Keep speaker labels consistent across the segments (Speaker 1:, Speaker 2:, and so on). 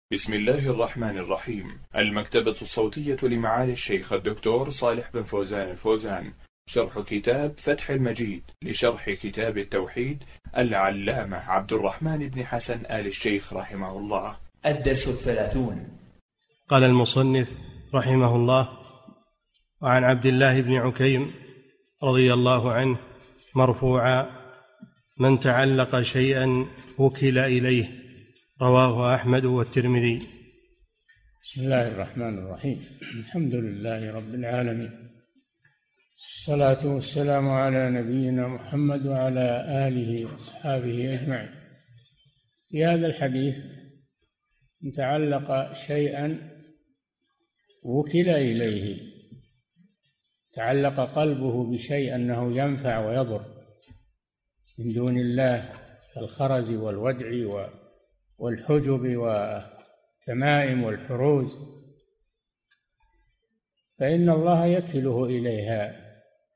Speaker 1: بسم الله الرحمن الرحيم. المكتبة الصوتية لمعالي الشيخ الدكتور صالح بن فوزان الفوزان، شرح كتاب فتح المجيد لشرح كتاب التوحيد العلامة عبد الرحمن بن حسن آل الشيخ رحمه الله. الدرس 30.
Speaker 2: قال المصنف رحمه الله: وعن عبد الله بن عكيم رضي الله عنه مرفوعا: من تعلق شيئا وكل إليه. رواه أحمد والترمذي.
Speaker 3: بسم الله الرحمن الرحيم. الحمد لله رب العالمين، الصلاة والسلام على نبينا محمد وعلى آله وأصحابه أجمعين. في هذا الحديث: من تعلق شيئا وكل إليه، تعلق قلبه بشيء أنه ينفع ويضر من دون الله كالخرز والودع والحجب والتمائم والحروز، فإن الله يكله إليها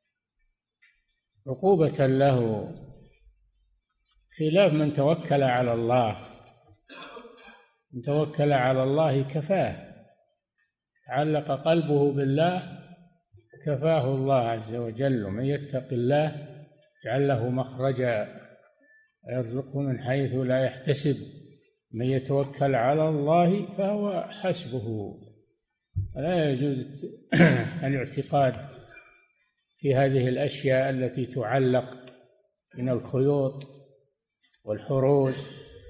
Speaker 3: عقوبة له، خلاف من توكل على الله. من توكل على الله كفاه، تعلق قلبه بالله كفاه الله عز وجل. من يتق الله يجعل له مخرجا ويرزقه من حيث لا يحتسب. من يتوكل على الله فهو حسبه. لا يجوز الاعتقاد في هذه الأشياء التي تعلق من الخيوط والحروز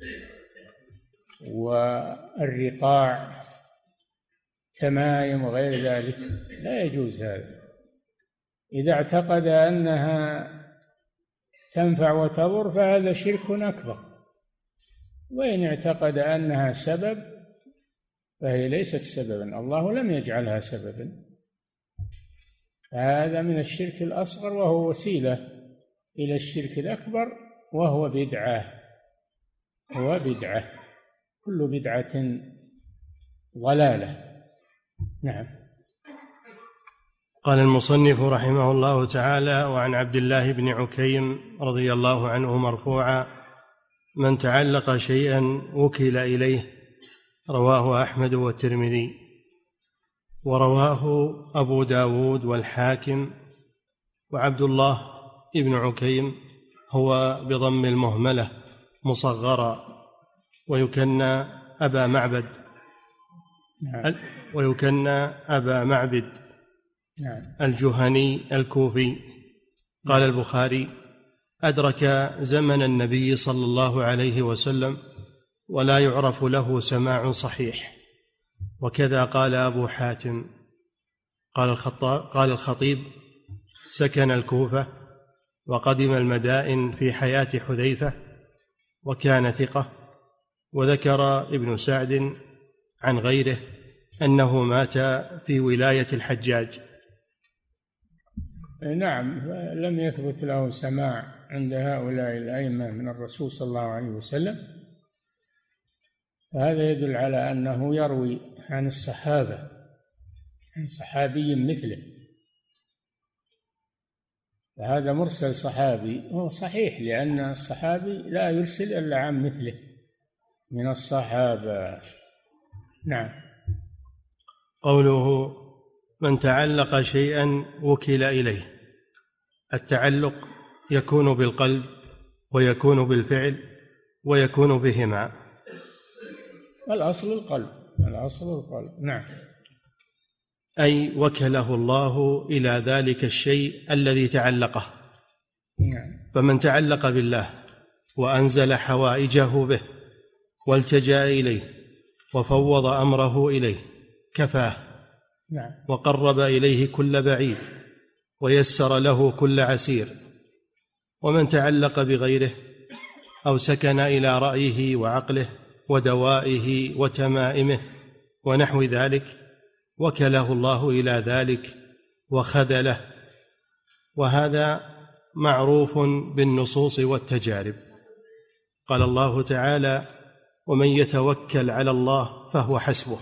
Speaker 3: والرقاع، تمائم وغير ذلك، لا يجوز هذا. إذا اعتقد أنها تنفع وتضر فهذا شرك أكبر، وإن اعتقد أنها سبب فهي ليست سببا، الله لم يجعلها سببا. هذا من الشرك الأصغر، وهو وسيلة إلى الشرك الأكبر، وهو بدعة. هو بدعة، كل بدعة ضلالة. نعم.
Speaker 2: قال المصنف رحمه الله تعالى: وعن عبد الله بن عكيم رضي الله عنه مرفوعا: من تعلق شيئا وكل إليه. رواه أحمد والترمذي. ورواه أبو داود والحاكم. وعبد الله بن عكيم هو بضم المهملة مصغرا، ويكنى أبا معبد، الجهني الكوفي. قال البخاري: أدرك زمن النبي صلى الله عليه وسلم ولا يعرف له سماع صحيح. وكذا قال أبو حاتم. قال الخطيب: سكن الكوفة وقدم المدائن في حياة حذيفة وكان ثقة. وذكر ابن سعد عن غيره أنه مات في ولاية الحجاج.
Speaker 3: نعم، لم يثبت له سماع عند هؤلاء الأئمة من الرسول صلى الله عليه وسلم، فهذا يدل على أنه يروي عن الصحابة، عن صحابي مثله، فهذا مرسل صحابي هو صحيح، لأن الصحابي لا يرسل إلا عن مثله من الصحابة. نعم.
Speaker 2: قوله: من تعلق شيئا وكل إليه. التعلق يكون بالقلب، ويكون بالفعل، ويكون بهما.
Speaker 3: الأصل القلب. نعم.
Speaker 2: أي وكله الله إلى ذلك الشيء الذي تعلقه.
Speaker 3: نعم.
Speaker 2: فمن تعلق بالله وأنزل حوائجه به والتجأ إليه وفوض أمره إليه كفاه.
Speaker 3: نعم.
Speaker 2: وقرب إليه كل بعيد ويسر له كل عسير. ومن تعلق بغيره أو سكن إلى رأيه وعقله ودوائه وتمائمه ونحو ذلك وكله الله إلى ذلك وخذله. وهذا معروف بالنصوص والتجارب. قال الله تعالى: ومن يتوكل على الله فهو حسبه.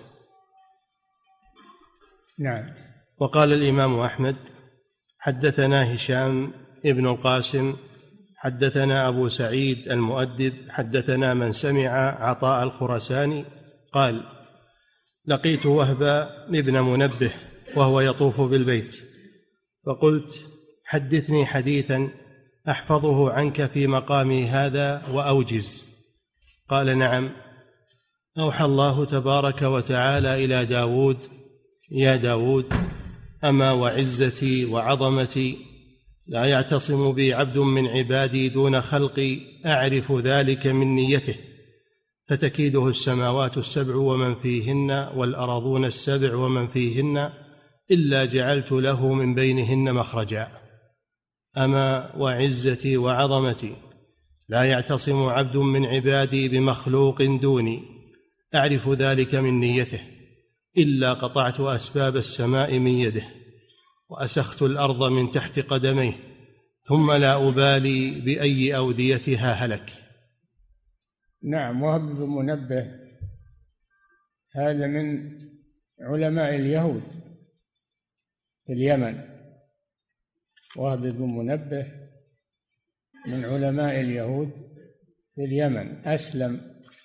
Speaker 3: نعم.
Speaker 2: وقال الإمام أحمد: حدثنا هشام ابن القاسم حدثنا أبو سعيد المؤدب حدثنا من سمع عطاء الخرساني قال: لقيت وهب ابن منبه وهو يطوف بالبيت، فقلت: حدثني حديثا أحفظه عنك في مقامي هذا وأوجز. قال: نعم. أوحى الله تبارك وتعالى إلى داود: يا داود، أما وعزتي وعظمتي لا يعتصم بي عبد من عبادي دون خلقي أعرف ذلك من نيته، فتكيده السماوات السبع ومن فيهن والأرضون السبع ومن فيهن إلا جعلت له من بينهن مخرجا. أما وعزتي وعظمتي لا يعتصم عبد من عبادي بمخلوق دوني أعرف ذلك من نيته، إلا قطعت أسباب السماء من يده وأسخت الأرض من تحت قدميه، ثم لا أبالي بأي أوديتها هلك.
Speaker 3: نعم. وهب بن منبه هذا من علماء اليهود في اليمن. وهب بن منبه من علماء اليهود في اليمن، أسلم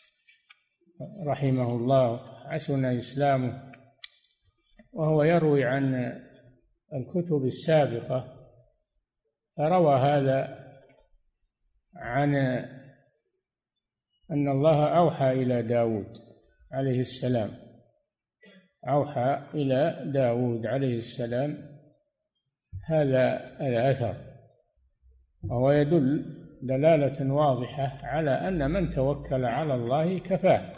Speaker 3: رحمه الله، حسن إسلامه، وهو يروي عن الكتب السابقة. فروى هذا عن أن الله أوحى إلى داود عليه السلام، أوحى إلى داود عليه السلام هذا الأثر، وهو يدل دلالة واضحة على أن من توكل على الله كفاه،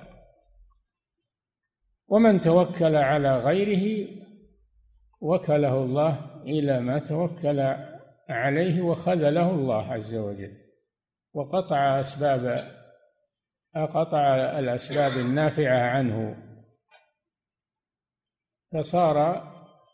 Speaker 3: ومن توكل على غيره وكله الله إلى ما توكل عليه وخذله الله عز وجل، وقطع الأسباب النافعة عنه، فصار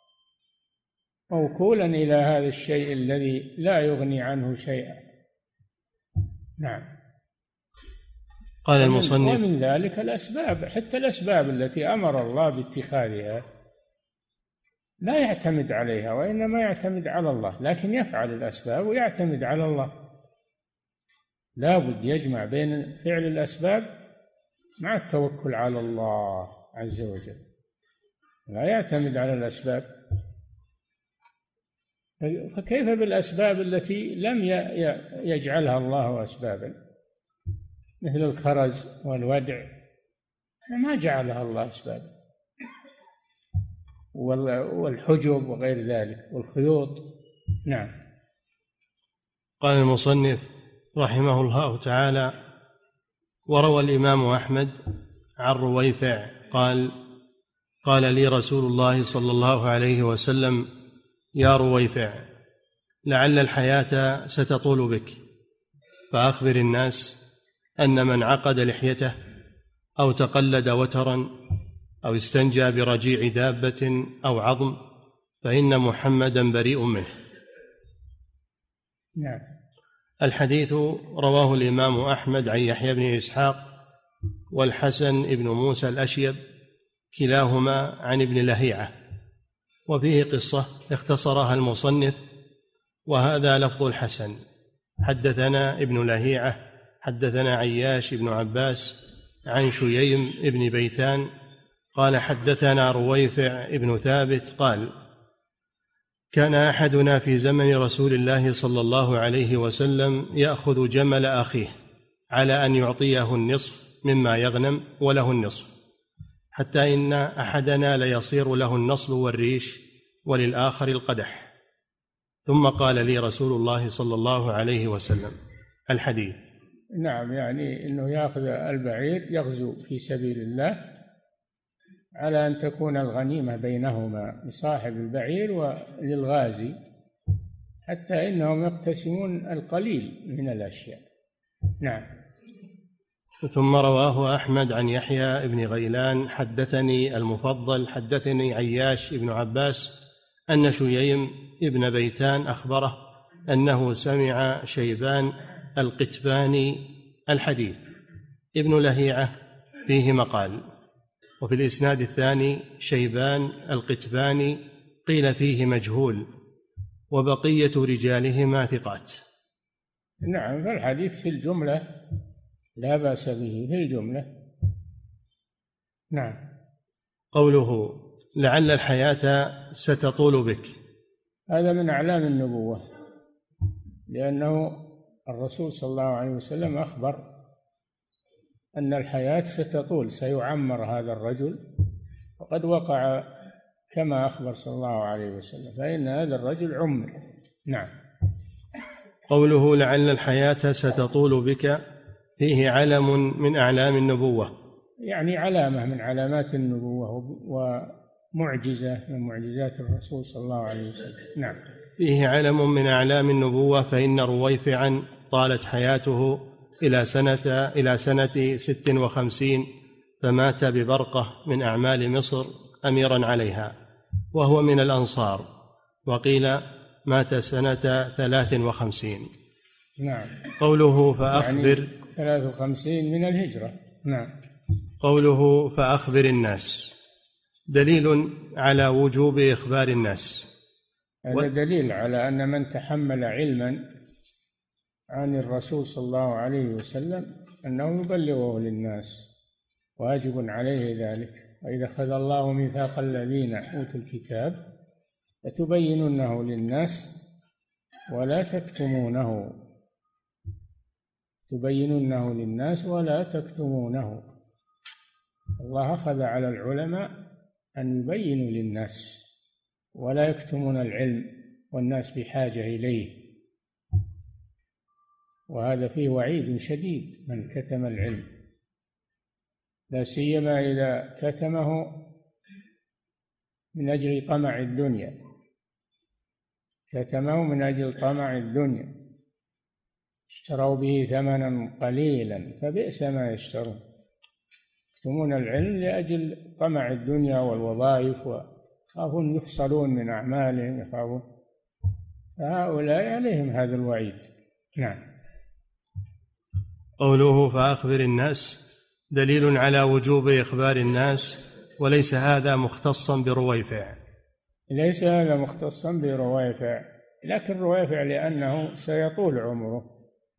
Speaker 3: موكولا إلى هذا الشيء الذي لا يغني عنه شيئا. نعم.
Speaker 2: قال المصنف:
Speaker 3: ومن ذلك الأسباب، حتى الأسباب التي أمر الله باتخاذها لا يعتمد عليها، وإنما يعتمد على الله، لكن يفعل الأسباب ويعتمد على الله. لا بد يجمع بين فعل الأسباب مع التوكل على الله عز وجل، لا يعتمد على الأسباب. فكيف بالأسباب التي لم يجعلها الله أسبابا، مثل الخرز والودع، ما جعلها الله أسبابا، والحجب وغير ذلك والخيوط. نعم.
Speaker 2: قال المصنف رحمه الله تعالى: وروى الإمام أحمد عن رويفع قال: قال لي رسول الله صلى الله عليه وسلم: يا رويفع، لعل الحياة ستطول بك، فأخبر الناس أن من عقد لحيته أو تقلد وترا أو استنجى برجيع دابة أو عظم فإن محمدا بريء منه.
Speaker 3: نعم.
Speaker 2: الحديث رواه الإمام أحمد عن يحيى بن إسحاق والحسن بن موسى الأشيب، كلاهما عن ابن لهيعة، وفيه قصة اختصرها المصنف، وهذا لفظ الحسن: حدثنا ابن لهيعة حدثنا عياش بن عباس عن شييم بن بيتان قال: حدثنا رويفع بن ثابت قال: كان أحدنا في زمن رسول الله صلى الله عليه وسلم يأخذ جمل أخيه على أن يعطيه النصف مما يغنم وله النصف، حتى إن أحدنا ليصير له النصل والريش وللآخر القدح. ثم قال لي رسول الله صلى الله عليه وسلم. الحديث.
Speaker 3: نعم، يعني أنه يأخذ البعير يغزو في سبيل الله على أن تكون الغنيمة بينهما لصاحب البعير وللغازي، حتى إنهم يقتسمون القليل من الأشياء. نعم.
Speaker 2: ثم رواه أحمد عن يحيى بن غيلان حدثني المفضل حدثني عياش بن عباس أن شييم ابن بيتان أخبره أنه سمع شيبان القتباني الحديث. ابن لهيعة فيه مقال، وفي الإسناد الثاني شيبان القتباني قيل فيه مجهول، وبقية رجالهما ثقات.
Speaker 3: نعم، فالحديث في الجملة لا بأس به في الجملة، نعم.
Speaker 2: قوله لعل الحياة ستطول بك،
Speaker 3: هذا من أعلام النبوة، لأنه الرسول صلى الله عليه وسلم أخبر أن الحياة ستطول، سيعمر هذا الرجل، وقد وقع كما أخبر صلى الله عليه وسلم، فإن هذا الرجل عمر. نعم.
Speaker 2: قوله لعل الحياة ستطول بك فيه علم من أعلام النبوة،
Speaker 3: يعني علامة من علامات النبوة ومعجزة من معجزات الرسول صلى الله عليه وسلم. نعم.
Speaker 2: فيه علم من أعلام النبوة، فإن رويفعا طالت حياته إلى سنة 56، فمات ببرقة من أعمال مصر أميرا عليها، وهو من الأنصار، وقيل مات سنة 53.
Speaker 3: نعم.
Speaker 2: قوله فأخبر،
Speaker 3: يعني 53 من الهجرة. نعم.
Speaker 2: قوله فأخبر الناس دليل على وجوب إخبار الناس.
Speaker 3: هذا دليل على أن من تحمل علما عن الرسول صلى الله عليه وسلم أنه يبلغه للناس، واجب عليه ذلك. وإذا أخذ الله ميثاق الذين أوتوا الكتاب لتبيننه للناس ولا تكتمونه، تبيننه للناس ولا تكتمونه. الله أخذ على العلماء أن يبينوا للناس ولا يكتمون العلم، والناس بحاجة إليه، وهذا فيه وعيد شديد من كتم العلم، لا سيما إذا كتمه من أجل طمع الدنيا، كتمه من أجل طمع الدنيا، اشتروا به ثمنا قليلا فبئس ما يشترون، يكتمون العلم لأجل طمع الدنيا والوظائف، ويخافون يفصلون من أعمالهم، يخافون، فهؤلاء عليهم هذا الوعيد. نعم.
Speaker 2: قوله فأخبر الناس دليل على وجوب إخبار الناس، وليس هذا مختصا برويفع.
Speaker 3: ليس هذا مختصا برويفع، لكن رويفع لأنه سيطول عمره،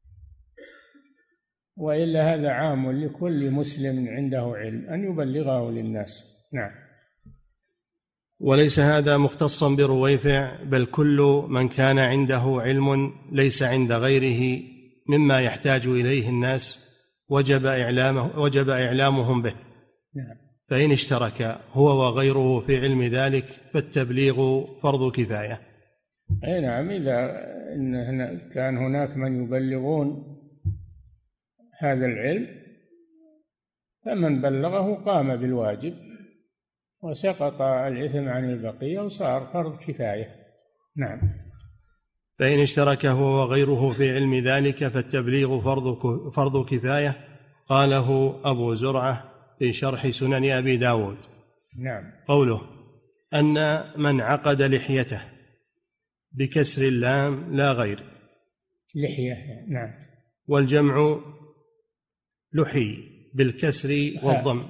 Speaker 3: وإلا هذا عام لكل مسلم عنده علم أن يبلغه للناس. نعم.
Speaker 2: وليس هذا مختصا برويفع، بل كل من كان عنده علم ليس عند غيره مما يحتاج إليه الناس وجب إعلامهم به.
Speaker 3: نعم.
Speaker 2: فإن اشترك هو وغيره في علم ذلك فالتبليغ فرض كفاية.
Speaker 3: أي نعم. إذا كان هناك من يبلغون هذا العلم فمن بلغه قام بالواجب وسقط الإثم عن البقية وصار فرض كفاية. نعم.
Speaker 2: فإن اشترك هو وغيره في علم ذلك فالتبليغ فرض كفاية. قاله أبو زرعة في شرح سنن أبي داود.
Speaker 3: نعم.
Speaker 2: قوله أن من عقد لحيته بكسر اللام لا غير،
Speaker 3: لحية. نعم.
Speaker 2: والجمع لحي بالكسر والضم،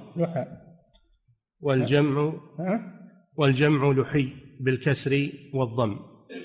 Speaker 2: والجمع لحي بالكسر والضم.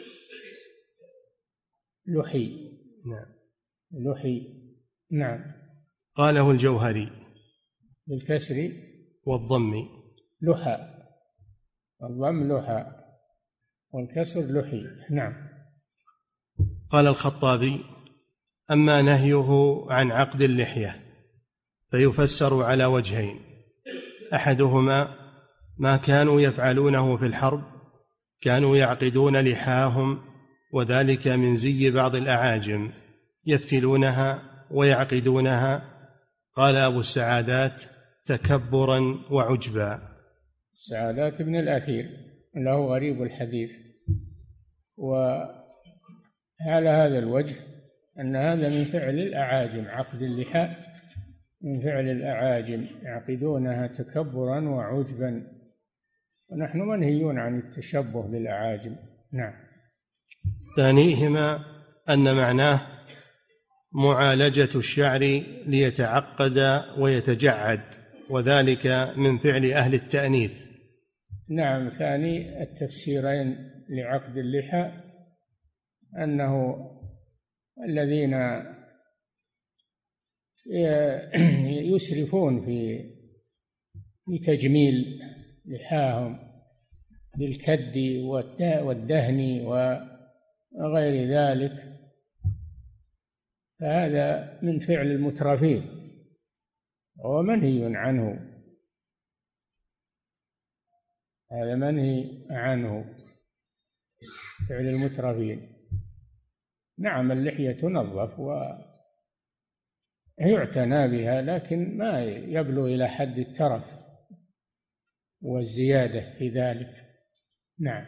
Speaker 3: لحي.
Speaker 2: نعم.
Speaker 3: لحي. نعم.
Speaker 2: قاله الجوهري
Speaker 3: بالكسر
Speaker 2: والضم
Speaker 3: لحى، الضم لحى والكسر لحي. نعم.
Speaker 2: قال الخطابي أما نهيه عن عقد اللحية فيفسر على وجهين: أحدهما ما كانوا يفعلونه في الحرب، كانوا يعقدون لحاهم، وذلك من زي بعض الأعاجم، يفتلونها ويعقدونها. قال أبو السعادات تكبرا وعجبا.
Speaker 3: السعادات بن الأثير له غريب الحديث، وعلى هذا الوجه أن هذا من فعل الأعاجم، عقد اللحى من فعل الأعاجم، يعقدونها تكبرا وعجبا، ونحن منهيون عن التشبه بالأعاجم. نعم.
Speaker 2: ثانيهما أن معناه معالجة الشعر ليتعقد ويتجعد، وذلك من فعل أهل التأنيث.
Speaker 3: نعم. ثاني التفسيرين لعقد اللحى أنه الذين يسرفون بتجميل لحاهم بالكد والدهن وغير ذلك، فهذا من فعل المترفين ومنهي عنه، هذا منهي عنه فعل المترفين. نعم اللحية تنظف ويعتنى بها، لكن ما يبلغ إلى حد الترف والزيادة في ذلك. نعم.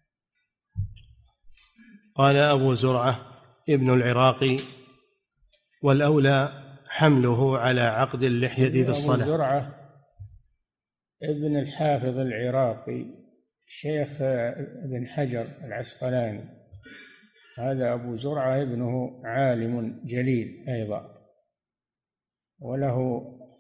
Speaker 2: قال أبو زرعة ابن العراقي: والأولى حمله على عقد اللحية في الصلاة.
Speaker 3: أبو زرعة ابن الحافظ العراقي شيخ ابن حجر العسقلاني، هذا أبو زرعة ابنه عالم جليل أيضا، وله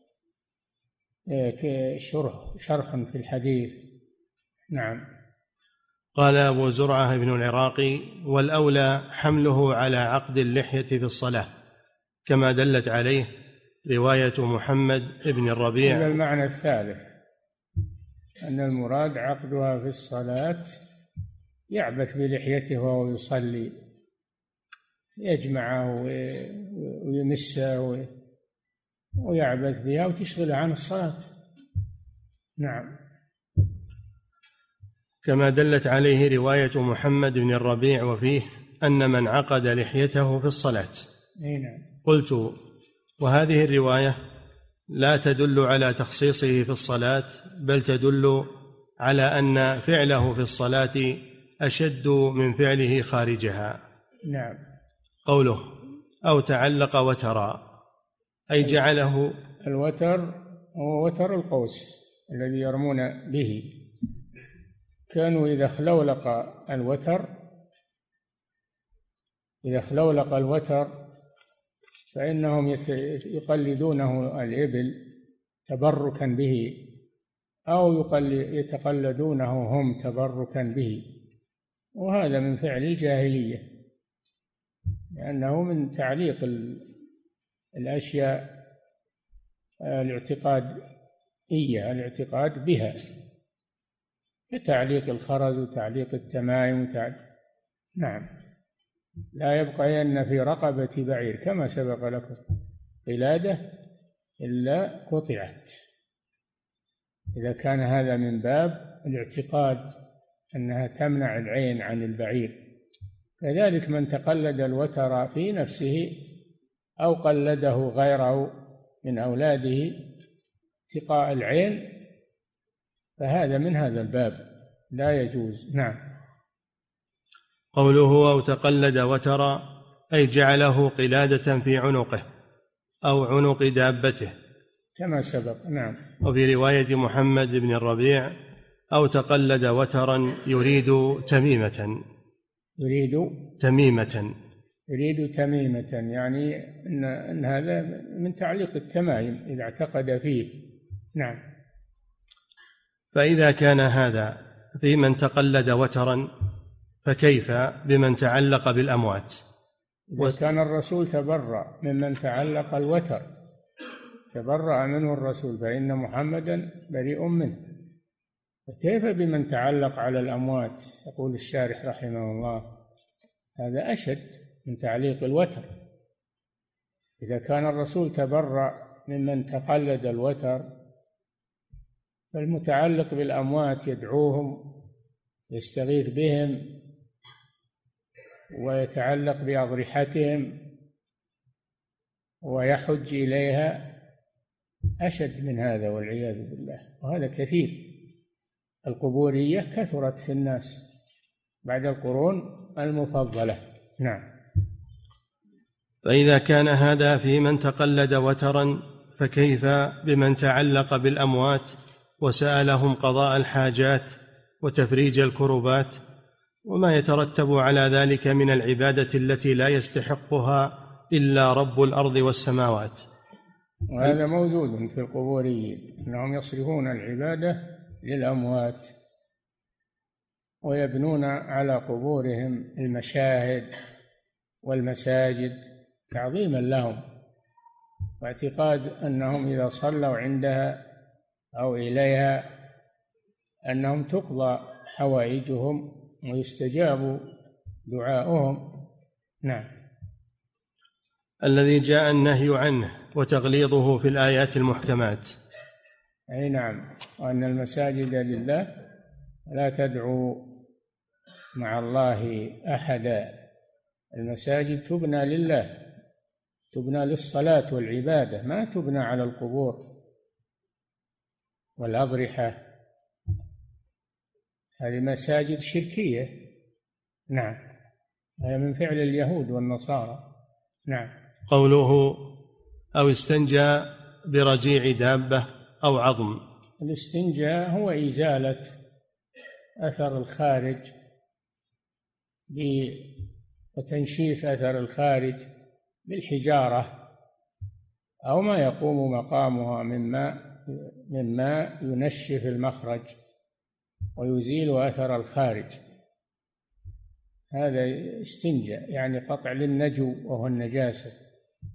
Speaker 3: شرح في الحديث. نعم.
Speaker 2: قال أبو زرعة ابن العراقي: والأولى حمله على عقد اللحية في الصلاة، كما دلت عليه رواية محمد ابن الربيع.
Speaker 3: هذا المعنى الثالث، أن المراد عقدها في الصلاة، يعبث بلحيته وهو يصلي، يجمعه ويمسه ويعبث بها وتشغله عن الصلاة. نعم.
Speaker 2: كما دلت عليه رواية محمد بن الربيع وفيه أن من عقد لحيته في الصلاة.
Speaker 3: نعم.
Speaker 2: قلت: وهذه الرواية لا تدل على تخصيصه في الصلاة، بل تدل على أن فعله في الصلاة أشد من فعله خارجها.
Speaker 3: نعم.
Speaker 2: قوله: أو تعلق وترا، أي جعله.
Speaker 3: الوتر هو وتر القوس الذي يرمون به، كانوا إذا خلولق الوتر فإنهم يقلدونه الإبل تبركا به، أو يتقلدونه هم تبركا به، وهذا من فعل الجاهلية، لأنه من تعليق الأشياء الاعتقاد بها، كتعليق الخرز وتعليق التمائم نعم. لا يبقين في رقبة بعير كما سبق لكم قلادة إلا قطعت، إذا كان هذا من باب الاعتقاد أنها تمنع العين عن البعير. كذلك من تقلد الوتر في نفسه أو قلده غيره من أولاده اتقاء العين، فهذا من هذا الباب لا يجوز. نعم.
Speaker 2: قوله: أو تقلد وترا، أي جعله قلادة في عنقه أو عنق دابته
Speaker 3: كما سبق. نعم.
Speaker 2: وفي رواية محمد بن الربيع: أو تقلد وترا يريد تميمة.
Speaker 3: يعني أن هذا من تعليق التمائم إذا اعتقد فيه. نعم.
Speaker 2: فإذا كان هذا في من تقلد وترا، فكيف بمن تعلق بالأموات؟
Speaker 3: وكان الرسول تبرأ ممن تعلق الوتر، تبرأ منه الرسول، فإن محمدا بريء منه، فكيف بمن تعلق على الأموات؟ يقول الشارح رحمه الله: هذا أشد من تعليق الوتر. إذا كان الرسول تبرأ ممن تقلد الوتر، فالمتعلق بالأموات يدعوهم، يستغيث بهم، ويتعلق بأضرحتهم ويحج إليها، أشد من هذا والعياذ بالله، وهذا كثير. القبورية كثرت في الناس بعد القرون المفضلة. نعم.
Speaker 2: فإذا كان هذا في من تقلد وترا، فكيف بمن تعلق بالأموات وسألهم قضاء الحاجات وتفريج الكربات وما يترتب على ذلك من العبادة التي لا يستحقها إلا رب الأرض والسماوات؟
Speaker 3: وهذا موجود في القبوريين، أنهم يصرفون العبادة للأموات ويبنون على قبورهم المشاهد والمساجد تعظيما لهم، واعتقاد أنهم إذا صلوا عندها أو إليها أنهم تقضى حوائجهم ويستجاب دعاؤهم. نعم.
Speaker 2: الذي جاء النهي عنه وتغليظه في الآيات المحكمات.
Speaker 3: أي نعم، وأن المساجد لله لا تدعوا مع الله أحدا. المساجد تبنى لله، تبنى للصلاة والعبادة، ما تبنى على القبور والأضرحة. هذه مساجد شركية. نعم، هذا من فعل اليهود والنصارى. نعم.
Speaker 2: قوله أو استنجى برجيع دابة أو عظم.
Speaker 3: الاستنجاء هو إزالة أثر الخارج وتنشيف أثر الخارج بالحجارة أو ما يقوم مقامها مما ينشف المخرج ويزيل أثر الخارج. هذا استنجاء، يعني قطع للنجو وهو النجاسة.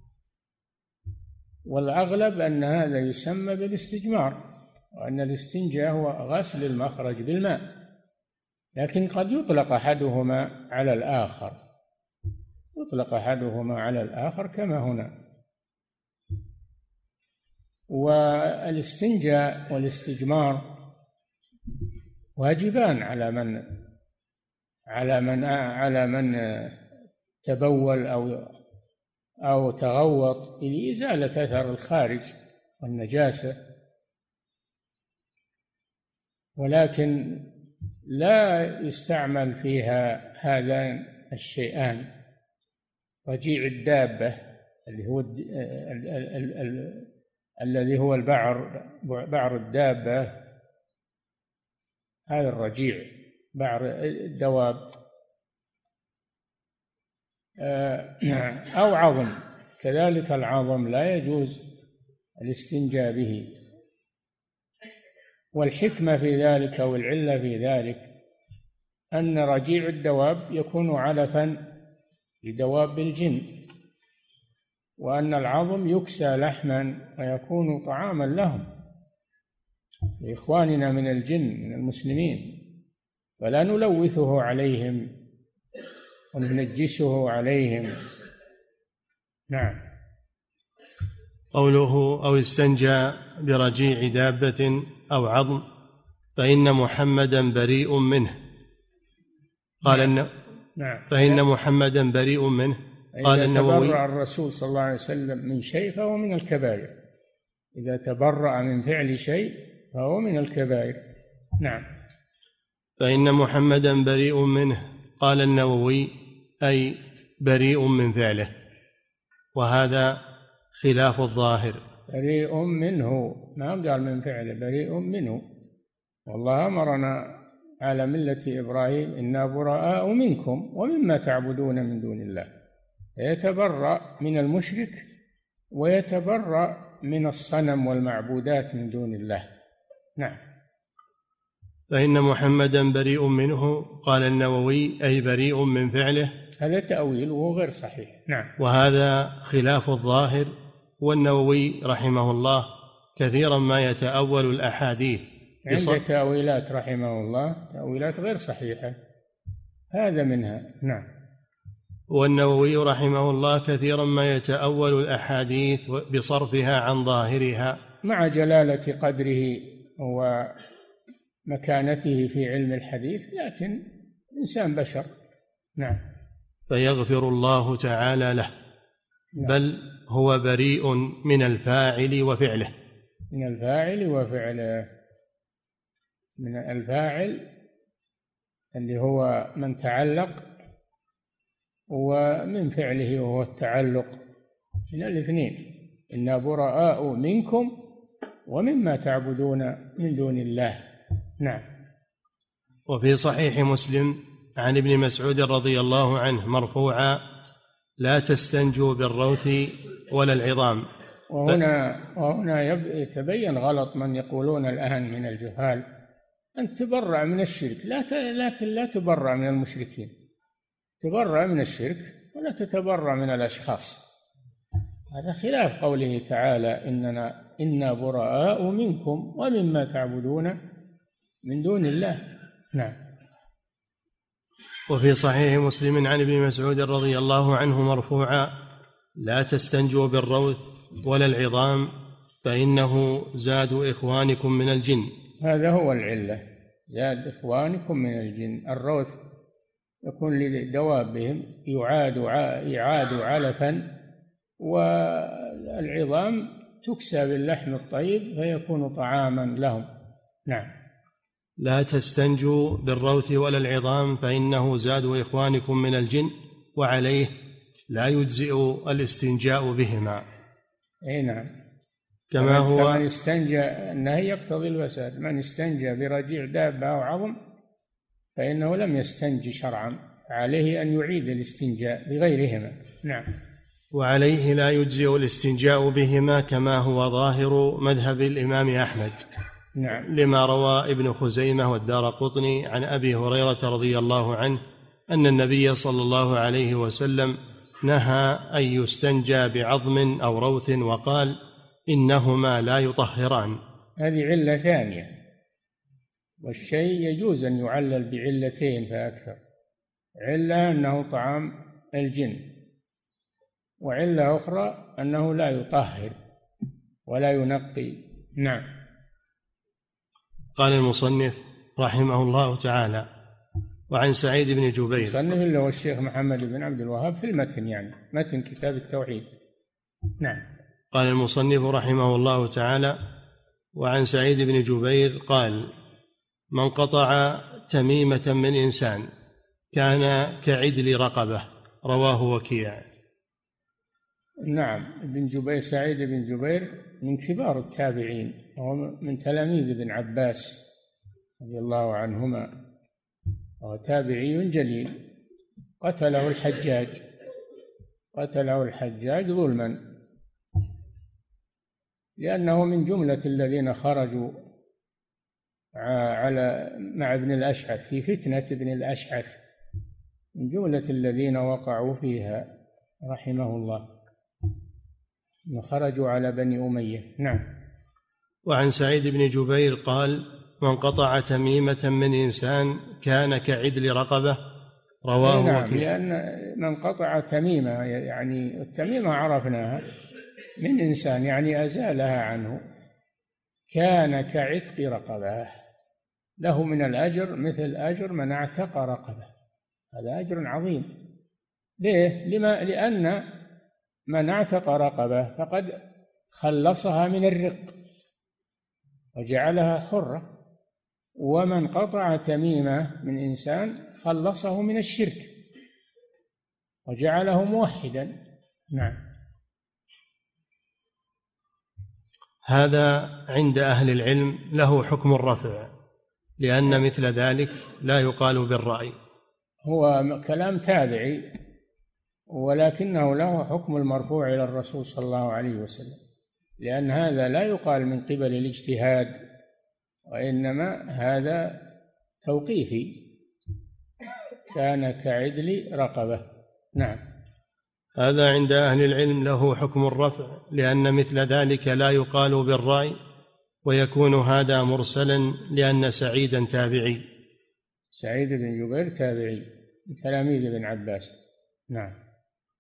Speaker 3: والأغلب أن هذا يسمى بالاستجمار، وأن الاستنجاء هو غسل المخرج بالماء، لكن قد يطلق أحدهما على الآخر، يطلق أحدهما على الآخر كما هنا. والاستنجاء والاستجمار واجبان على من تبول أو تغوط لإزالة أثر الخارج والنجاسة، ولكن لا يستعمل فيها هذان الشيئان. رجيع الدابة الذي هو بعر الدابة، هذا الرجيع بعر الدواب، أو عظم، كذلك العظم لا يجوز الاستنجاء به. والحكمة في ذلك أو العلة في ذلك أن رجيع الدواب يكون علفا لدواب الجن، وأن العظم يكسى لحما ويكون طعاما لهم لإخواننا من الجن من المسلمين، فلا نلوثه عليهم وننجسه عليهم. نعم.
Speaker 2: قوله أو استنجى برجيع دابة أو عظم فإن محمدا بريء منه. قال
Speaker 3: نعم.
Speaker 2: فإن محمدا بريء منه. قال النووي:
Speaker 3: إذا تبرأ الرسول صلى الله عليه وسلم من شيء فهو من الكبائر. إذا تبرأ من فعل شيء فهو من الكبائر. نعم.
Speaker 2: فإن محمدا بريء منه. قال النووي: أي بريء من فعله، وهذا خلاف الظاهر.
Speaker 3: بريء منه، ما قال من فعله، بريء منه. والله أمرنا على ملة إبراهيم: إنا براء منكم ومما تعبدون من دون الله. يتبرأ من المشرك ويتبرأ من الصنم والمعبودات من دون الله. نعم.
Speaker 2: فإن محمدا بريء منه. قال النووي: أي بريء من فعله.
Speaker 3: هذا تأويل وهو غير صحيح. نعم.
Speaker 2: وهذا خلاف الظاهر. والنووي رحمه الله كثيرا ما يتأول الأحاديث
Speaker 3: عنده تأويلات رحمه الله، تأويلات غير صحيحة، هذا منها. نعم.
Speaker 2: والنووي رحمه الله كثيرا ما يتأول الأحاديث بصرفها عن ظاهرها،
Speaker 3: مع جلالة قدره ومكانته في علم الحديث، لكن إنسان بشر. نعم.
Speaker 2: فيغفر الله تعالى له. نعم. بل هو بريء من الفاعل وفعله.
Speaker 3: من الفاعل وفعله. من الفاعل اللي هو من تعلق، ومن فعله وهو التعلق، من الاثنين. إنا براء منكم ومما تعبدون من دون الله. نعم.
Speaker 2: وفي صحيح مسلم عن ابن مسعود رضي الله عنه مرفوعا: لا تستنجوا بالروث ولا العظام.
Speaker 3: وهنا يتبين غلط من يقولون الآن من الجهال أن تبرأ من الشرك، لكن لا تبرأ من المشركين، تبرأ من الشرك ولا تتبرأ من الأشخاص. هذا خلاف قوله تعالى: إننا إنا براء منكم ومما تعبدون من دون الله. نعم.
Speaker 2: وفي صحيح مسلم عن ابن مسعود رضي الله عنه مرفوعا: لا تستنجوا بالروث ولا العظام فإنه زاد إخوانكم من الجن.
Speaker 3: هذا هو العلة، زاد إخوانكم من الجن. الروث يكون لدوابهم يعاد علفا، والعظام تكسى باللحم الطيب فيكون طعاما لهم. نعم.
Speaker 2: لا تستنجوا بالروث ولا العظام فإنه زاد إخوانكم من الجن، وعليه لا يجزئ الاستنجاء بهما.
Speaker 3: أي نعم.
Speaker 2: كما هو
Speaker 3: من استنجى، النهي يقتضي الفساد. من استنجى برجيع دابة أو عظم فإنه لم يستنج شرعا، عليه أن يعيد الاستنجاء بغيرهما. نعم.
Speaker 2: وعليه لا يجزئ الاستنجاء بهما، كما هو ظاهر مذهب الإمام أحمد.
Speaker 3: نعم.
Speaker 2: لما روى ابن خزيمة والدارقطني عن أبي هريرة رضي الله عنه أن النبي صلى الله عليه وسلم نهى أن يستنجى بعظم أو روث، وقال: إنهما لا يطهران.
Speaker 3: هذه علة ثانية، والشيء يجوز أن يعلل بعلتين فأكثر. علة أنه طعام الجن، وعلة أخرى أنه لا يطهر ولا ينقي. نعم.
Speaker 2: قال المصنف رحمه الله تعالى: وعن سعيد بن جبير.
Speaker 3: المصنف اللي هو الشيخ محمد بن عبد الوهاب في المتن، يعني متن كتاب التوحيد. نعم.
Speaker 2: قال المصنف رحمه الله تعالى: وعن سعيد بن جبير قال: من قطع تميمة من إنسان كان كعدل رقبة. رواه وكيع.
Speaker 3: نعم. ابن جبير، سعيد بن جبير من كبار التابعين، وهو من تلاميذ ابن عباس رضي الله عنهما، وهو تابعي جليل. قتله الحجاج ظلما، لأنه من جملة الذين خرجوا مع ابن الأشعث في فتنة ابن الأشعث، من جملة الذين وقعوا فيها رحمه الله، خرجوا على بني أمية. نعم.
Speaker 2: وعن سعيد بن جبير قال: من قطع تميمة من إنسان كان كعدل رقبة. رواه
Speaker 3: نعم.
Speaker 2: وكيع.
Speaker 3: لأن من قطع تميمة، يعني التميمة عرفناها من إنسان، يعني أزالها عنه، كان كعتق رقبة، له من الأجر مثل أجر من اعتق رقبة. هذا أجر عظيم. ليه؟ لأن من اعتق رقبة فقد خلصها من الرق وجعلها حرة، ومن قطع تميمة من إنسان خلصه من الشرك وجعله موحدا. نعم.
Speaker 2: هذا عند أهل العلم له حكم الرفع، لأن مثل ذلك لا يقال بالرأي.
Speaker 3: هو كلام تابعي، ولكنه له حكم المرفوع إلى الرسول صلى الله عليه وسلم، لأن هذا لا يقال من قبل الاجتهاد، وإنما هذا توقيفي، كان كعدل رقبة. نعم.
Speaker 2: هذا عند أهل العلم له حكم الرفع، لأن مثل ذلك لا يقال بالرأي، ويكون هذا مرسلا لأن سعيدا تابعي.
Speaker 3: سعيد بن جبير تابعي من تلاميذ ابن عباس. نعم.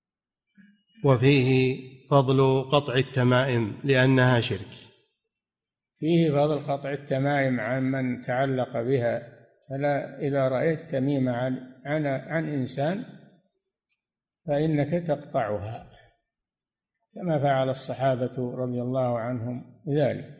Speaker 2: وفيه فضل قطع التمائم لأنها شرك.
Speaker 3: فيه فضل قطع التمائم عن من تعلق بها. فلا، إذا رأيت تميمة عن إنسان فإنك تقطعها، كما فعل الصحابة رضي الله عنهم ذلك.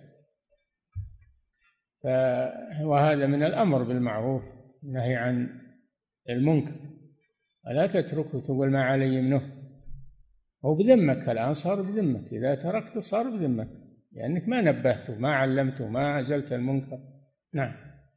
Speaker 3: وهذا من الأمر بالمعروف والنهي عن المنكر، ولا تتركه تقول ما علي منه. هو بذمك الآن، صار بذمك، إذا تركته صار بذمك، لأنك ما نبهته، ما علمته، ما أزلت المنكر. نعم.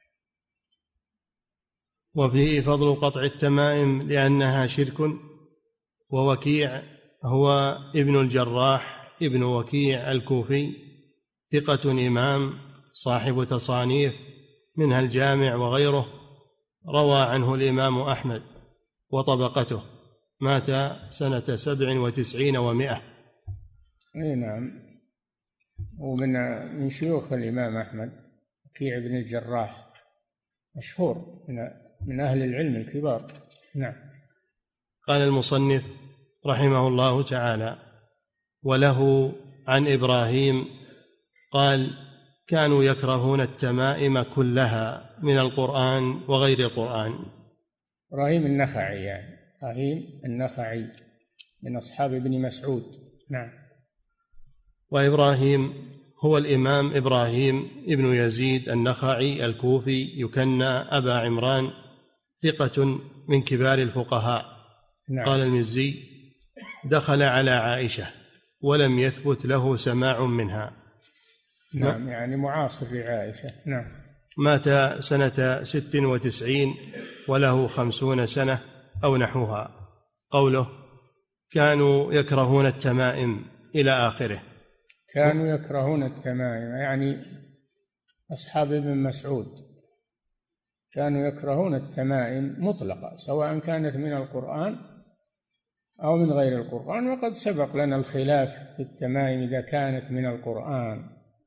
Speaker 2: وفيه فضل قطع التمائم لأنها شرك. ووكيع هو ابن الجراح ابن وكيع الكوفي، ثقة إمام صاحب تصانيف منها الجامع وغيره، روى عنه الإمام أحمد وطبقته، مات سنة 97 و100.
Speaker 3: أي نعم. ومن شيوخ الإمام أحمد، وكيع بن الجراح، مشهور من أهل العلم الكبار. نعم.
Speaker 2: قال المصنف رحمه الله تعالى: وله عن إبراهيم قال: كانوا يكرهون التمائم كلها من القرآن وغير القرآن.
Speaker 3: إبراهيم النخعي، يعني إبراهيم النخعي من أصحاب ابن مسعود. نعم.
Speaker 2: وإبراهيم هو الإمام إبراهيم ابن يزيد النخعي الكوفي، يكنى أبا عمران، ثقة من كبار الفقهاء.
Speaker 3: نعم.
Speaker 2: قال المزي: دخل على عائشة ولم يثبت له سماع منها.
Speaker 3: نعم، يعني معاصر لعائشة. نعم.
Speaker 2: مات سنة 96 وله 50 سنة أو نحوها. قوله: كانوا يكرهون التمائم إلى آخره.
Speaker 3: كانوا يكرهون التمائم، يعني أصحاب ابن مسعود كانوا يكرهون التمائم مطلقة، سواء كانت من القرآن أو من غير القرآن. وقد سبق لنا الخلاف في التمائم إذا كانت من القرآن.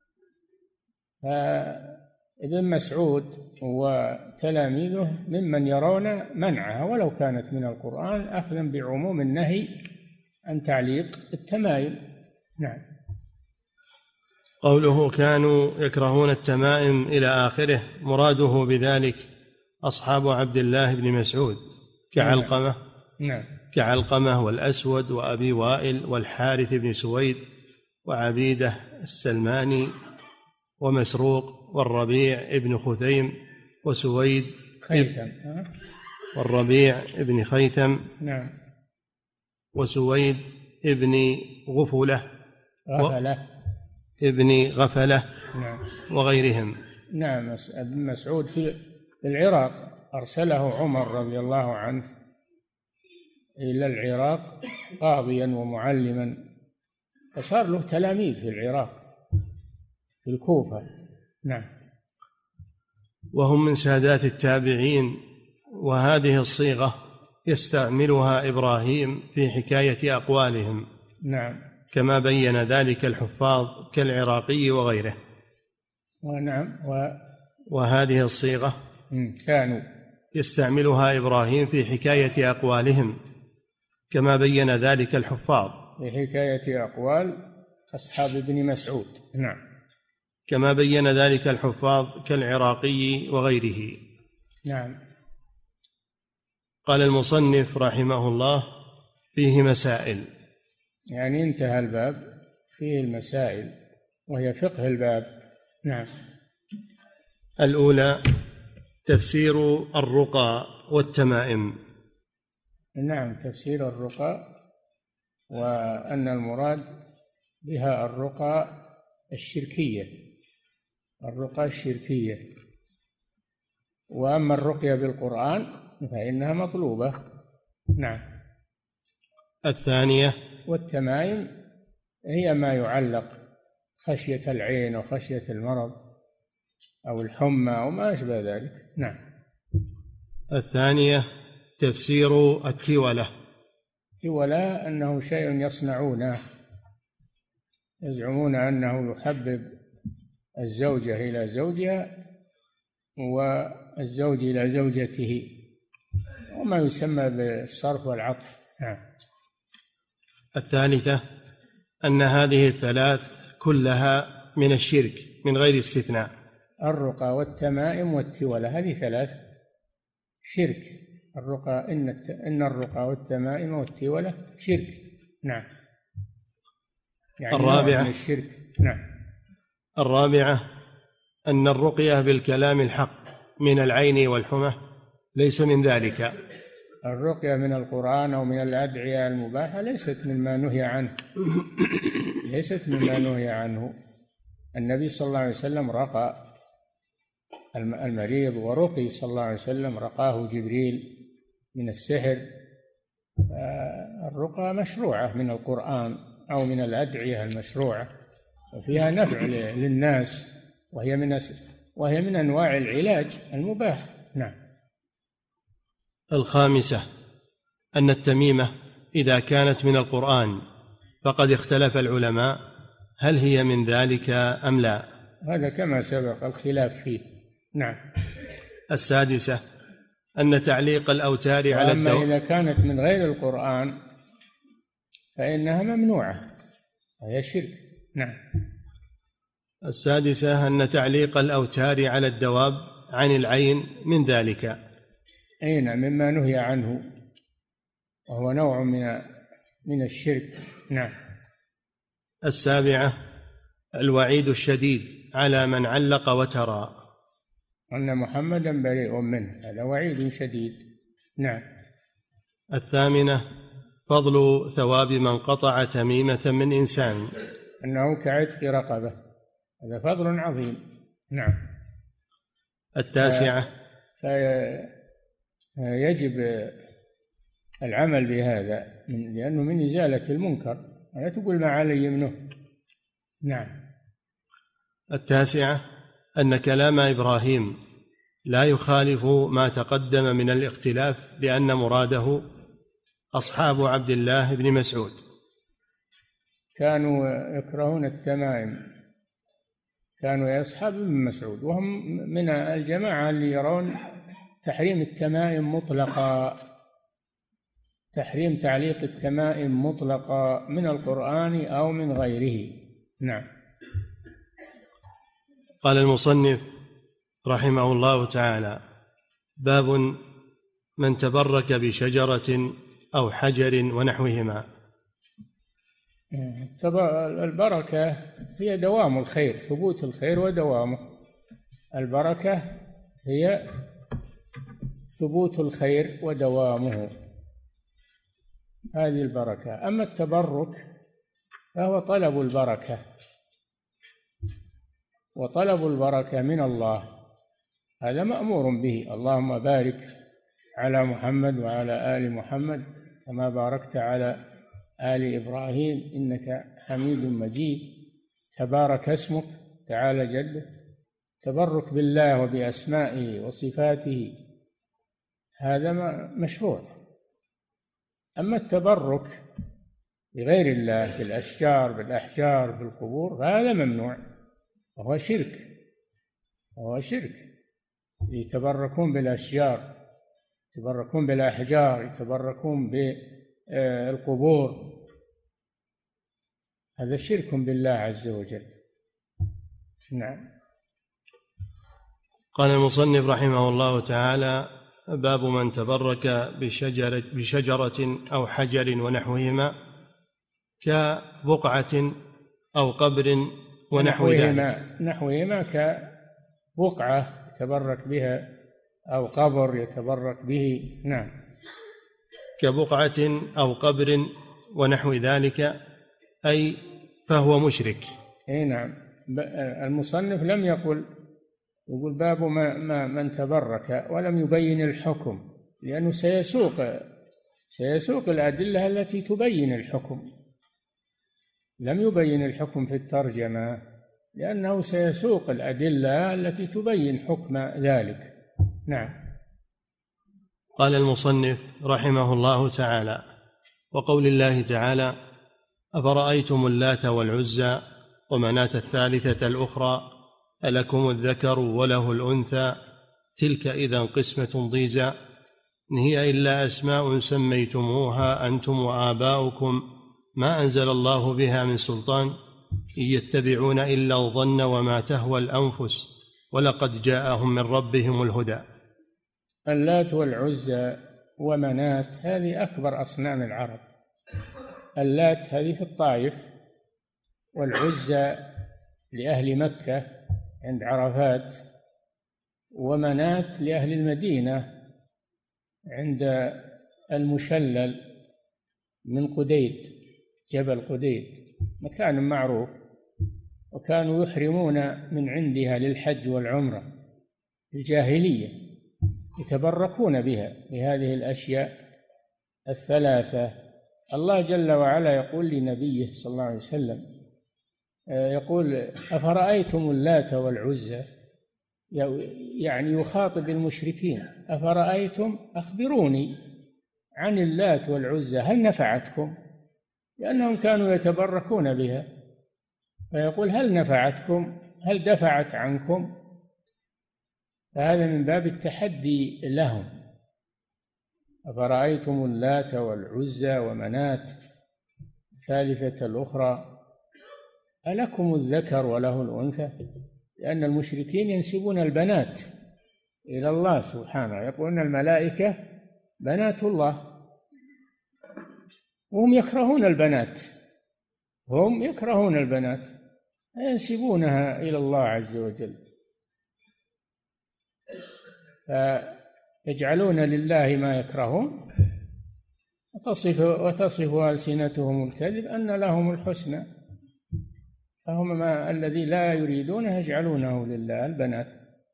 Speaker 3: فابن مسعود وتلاميذه ممن يرون منعها ولو كانت من القرآن، أخذا بعموم النهي عن تعليق التمائم. نعم.
Speaker 2: قوله: كانوا يكرهون التمائم إلى آخره، مراده بذلك أصحاب عبد الله بن مسعود كعلقمة.
Speaker 3: نعم.
Speaker 2: كعلقمة والأسود وأبي وائل والحارث بن سويد وعبيدة السلماني ومسروق والربيع بن خثيم وسويد
Speaker 3: خيثم.
Speaker 2: والربيع بن خيثم.
Speaker 3: نعم.
Speaker 2: وسويد ابن غفلة ابن غفلة.
Speaker 3: نعم.
Speaker 2: وغيرهم.
Speaker 3: نعم. ابن مسعود في العراق أرسله عمر رضي الله عنه إلى العراق قاضيا ومعلما، فصار له تلاميذ في العراق في الكوفة. نعم.
Speaker 2: وهم من سادات التابعين. وهذه الصيغة يستعملها إبراهيم في حكاية أقوالهم.
Speaker 3: نعم.
Speaker 2: كما بين ذلك الحفاظ كالعراقي وغيره.
Speaker 3: ونعم.
Speaker 2: وهذه الصيغة
Speaker 3: كانوا
Speaker 2: يستعملها إبراهيم في حكاية أقوالهم، كما بين ذلك الحفاظ
Speaker 3: في حكاية أقوال أصحاب ابن مسعود. نعم.
Speaker 2: كما بين ذلك الحفاظ كالعراقي وغيره.
Speaker 3: نعم.
Speaker 2: قال المصنف رحمه الله: فيه مسائل.
Speaker 3: يعني انتهى الباب، فيه المسائل وهي فقه الباب. نعم.
Speaker 2: الأولى: تفسير الرقى والتمائم.
Speaker 3: نعم، تفسير الرقى، وأن المراد بها الرقى الشركية، الرقى الشركية. وأما الرقية بالقرآن فإنها مطلوبة. نعم.
Speaker 2: الثانية:
Speaker 3: والتمائم هي ما يعلق خشية العين وخشية المرض أو الحمى أو ما أشبه ذلك. نعم.
Speaker 2: الثانية: تفسير التولة.
Speaker 3: التولة أنه شيء يصنعونه، يزعمون أنه يحبب الزوجة إلى زوجها والزوج إلى زوجته، وما يسمى بالصرف والعطف. نعم.
Speaker 2: الثالثة: أن هذه الثلاث كلها من الشرك من غير استثناء.
Speaker 3: الرقى والتمائم والتولة هذه ثلاث شرك. الرقى إن الرقى والتمائم والتولة شرك. نعم. يعني
Speaker 2: الرابعة
Speaker 3: من الشرك. نعم.
Speaker 2: الرابعة: أن الرقية بالكلام الحق من العين والحمى ليس من ذلك.
Speaker 3: الرقية من القرآن أو من الأدعية المباحة ليست مما نهي عنه، ليست مما نهي عنه. النبي صلى الله عليه وسلم رقى المريض، ورقي صلى الله عليه وسلم، رقاه جبريل من السحر. الرقى مشروعة من القرآن أو من الأدعية المشروعة، وفيها نفع للناس، وهي من أنواع العلاج المباح. نعم.
Speaker 2: الخامسة: أن التميمة إذا كانت من القرآن فقد اختلف العلماء هل هي من ذلك أم لا؟
Speaker 3: هذا كما سبق الخلاف فيه. نعم.
Speaker 2: السادسة أن تعليق الأوتار على
Speaker 3: أما إذا كانت من غير القرآن فإنها ممنوعة، وهي شرك. نعم.
Speaker 2: السادسة أن تعليق الأوتار على الدواب عن العين من ذلك.
Speaker 3: نعم، مما نهي عنه، وهو نوع من الشرك. نعم.
Speaker 2: السابعة الوعيد الشديد على من علق وترى،
Speaker 3: أن محمدا بريء منه، هذا وعيد شديد. نعم.
Speaker 2: الثامنة فضل ثواب من قطع تميمة من إنسان،
Speaker 3: أنه كعتق رقبة، هذا فضل عظيم. نعم.
Speaker 2: التاسعة
Speaker 3: فيجب العمل بهذا لأنه من إزالة المنكر، لا تقول ما علي منه. نعم.
Speaker 2: التاسعة أن كلام إبراهيم لا يخالف ما تقدم من الاختلاف، لأن مراده أصحاب عبد الله بن مسعود
Speaker 3: كانوا يكرهون التمائم، كانوا أصحاب ابن مسعود، وهم من الجماعة اللي يرون تحريم التمائم مطلقا، تحريم تعليق التمائم مطلقا من القرآن أو من غيره. نعم.
Speaker 2: قال المصنف رحمه الله تعالى: باب من تبرك بشجرة أو حجر ونحوهما.
Speaker 3: البركة هي دوام الخير، ثبوت الخير ودوامه. البركة هي ثبوت الخير ودوامه، هذه البركة. أما التبرك فهو طلب البركة، وطلب البركة من الله هذا مأمور به. اللهم بارك على محمد وعلى آل محمد كما باركت على آل إبراهيم إنك حميد مجيد، تبارك اسمك تعالى جده. تبرك بالله وبأسمائه وصفاته هذا مشروع. أما التبرك بغير الله، بالأشجار بالأحجار بالقبور، فهذا ممنوع وهو شرك، وهو شرك. يتبركون بالأشجار، يتبركون بالأحجار، يتبركون بالقبور، هذا شرك بالله عز وجل. نعم.
Speaker 2: قال المصنف رحمه الله تعالى: باب من تبرك بشجرة أو حجر ونحوهما كبقعة أو قبر ونحو ذلك.
Speaker 3: نحوهما كبقعة يتبرك بها أو قبر يتبرك به. نعم.
Speaker 2: كبقعة أو قبر ونحو ذلك، أي فهو مشرك.
Speaker 3: نعم. المصنف لم يقول باب من تبرك، ولم يبين الحكم، لأنه سيسوق الأدلة التي تبين الحكم. لم يبين الحكم في الترجمة لأنه سيسوق الأدلة التي تبين حكم ذلك. نعم.
Speaker 2: قال المصنف رحمه الله تعالى: وقول الله تعالى: أفرأيتم اللات والعزى ومناة الثالثة الأخرى ألكم الذكر وله الأنثى تلك إذا قسمة ضيزى إن هي إلا أسماء سميتموها أنتم وآباؤكم ما أنزل الله بها من سلطان إن يتبعون إلا الظن وما تهوى الأنفس ولقد جاءهم من ربهم الهدى.
Speaker 3: اللات والعزى ومناة هذه أكبر أصنام العرب. اللات هذه في الطائف، والعزى لأهل مكة عند عرفات، ومناة لأهل المدينة عند المشلل من قديد، جبل قديد مكان معروف، وكانوا يحرمون من عندها للحج والعمرة في الجاهلية، يتبركون بها بهذه الأشياء الثلاثة. الله جل وعلا يقول لنبيه صلى الله عليه وسلم، يقول: أفرأيتم اللات والعزى، يعني يخاطب المشركين: أفرأيتم، أخبروني عن اللات والعزى، هل نفعتكم؟ لأنهم كانوا يتبركون بها، فيقول هل نفعتكم؟ هل دفعت عنكم؟ فهذا من باب التحدي لهم. أفرأيتم اللات والعزى ومناة الثالثة الأخرى ألكم الذكر وله الأنثى؟ لأن المشركين ينسبون البنات إلى الله سبحانه، يقولون الملائكة بنات الله، وهم يكرهون البنات، هم يكرهون البنات ينسبونها إلى الله عز وجل، فيجعلون لله ما يكرهون، وتصف ألسنتهم الكذب أن لهم الحسنى، فهم الذي لا يريدون يجعلونه لله البنات،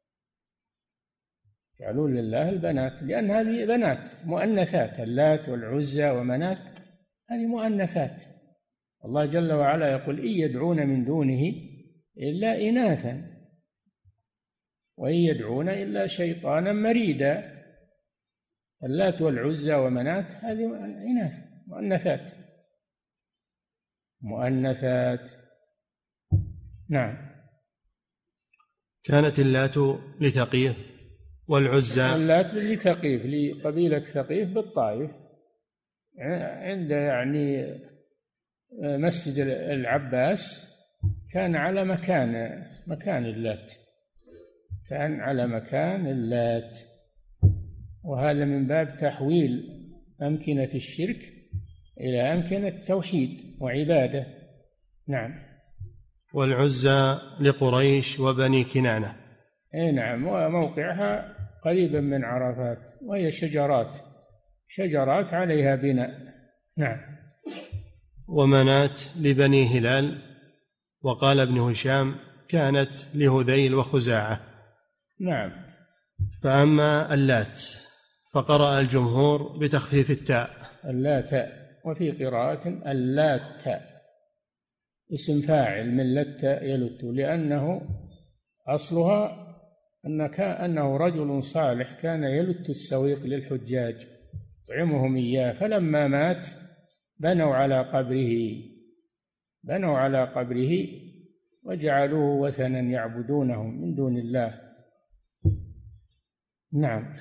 Speaker 3: يجعلون لله البنات، لأن هذه بنات مؤنثات، اللات والعزى ومنات هذه مؤنثات. الله جل وعلا يقول إن يدعون من دونه إلا إناثا وإن يدعون إلا شيطانا مريدا. اللات والعزى ومنات هذه إناث مؤنثات. نعم.
Speaker 2: كانت اللات لثقيف والعزى
Speaker 3: اللات لثقيف، لقبيلة ثقيف بالطائف، عند مسجد العباس كان على مكان اللات، كان على مكان اللات، وهذا من باب تحويل أمكنة الشرك إلى أمكنة توحيد وعبادة. نعم.
Speaker 2: والعزى لقريش وبني كنانة.
Speaker 3: نعم، وموقعها قريبا من عرفات، وهي شجرات عليها بناء. نعم.
Speaker 2: ومناة لبني هلال، وقال ابن هشام كانت لهذيل وخزاعة.
Speaker 3: نعم.
Speaker 2: فأما اللات فقرأ الجمهور بتخفيف التاء،
Speaker 3: اللات، وفي قراءة اللات، اسم فاعل من لت يلت، لأنه أصلها أنه رجل صالح كان يلت السويق للحجاج يطعمهم إياه، فلما مات بنوا على قبره وجعلوه وثنا يعبدونه من دون الله. نعم.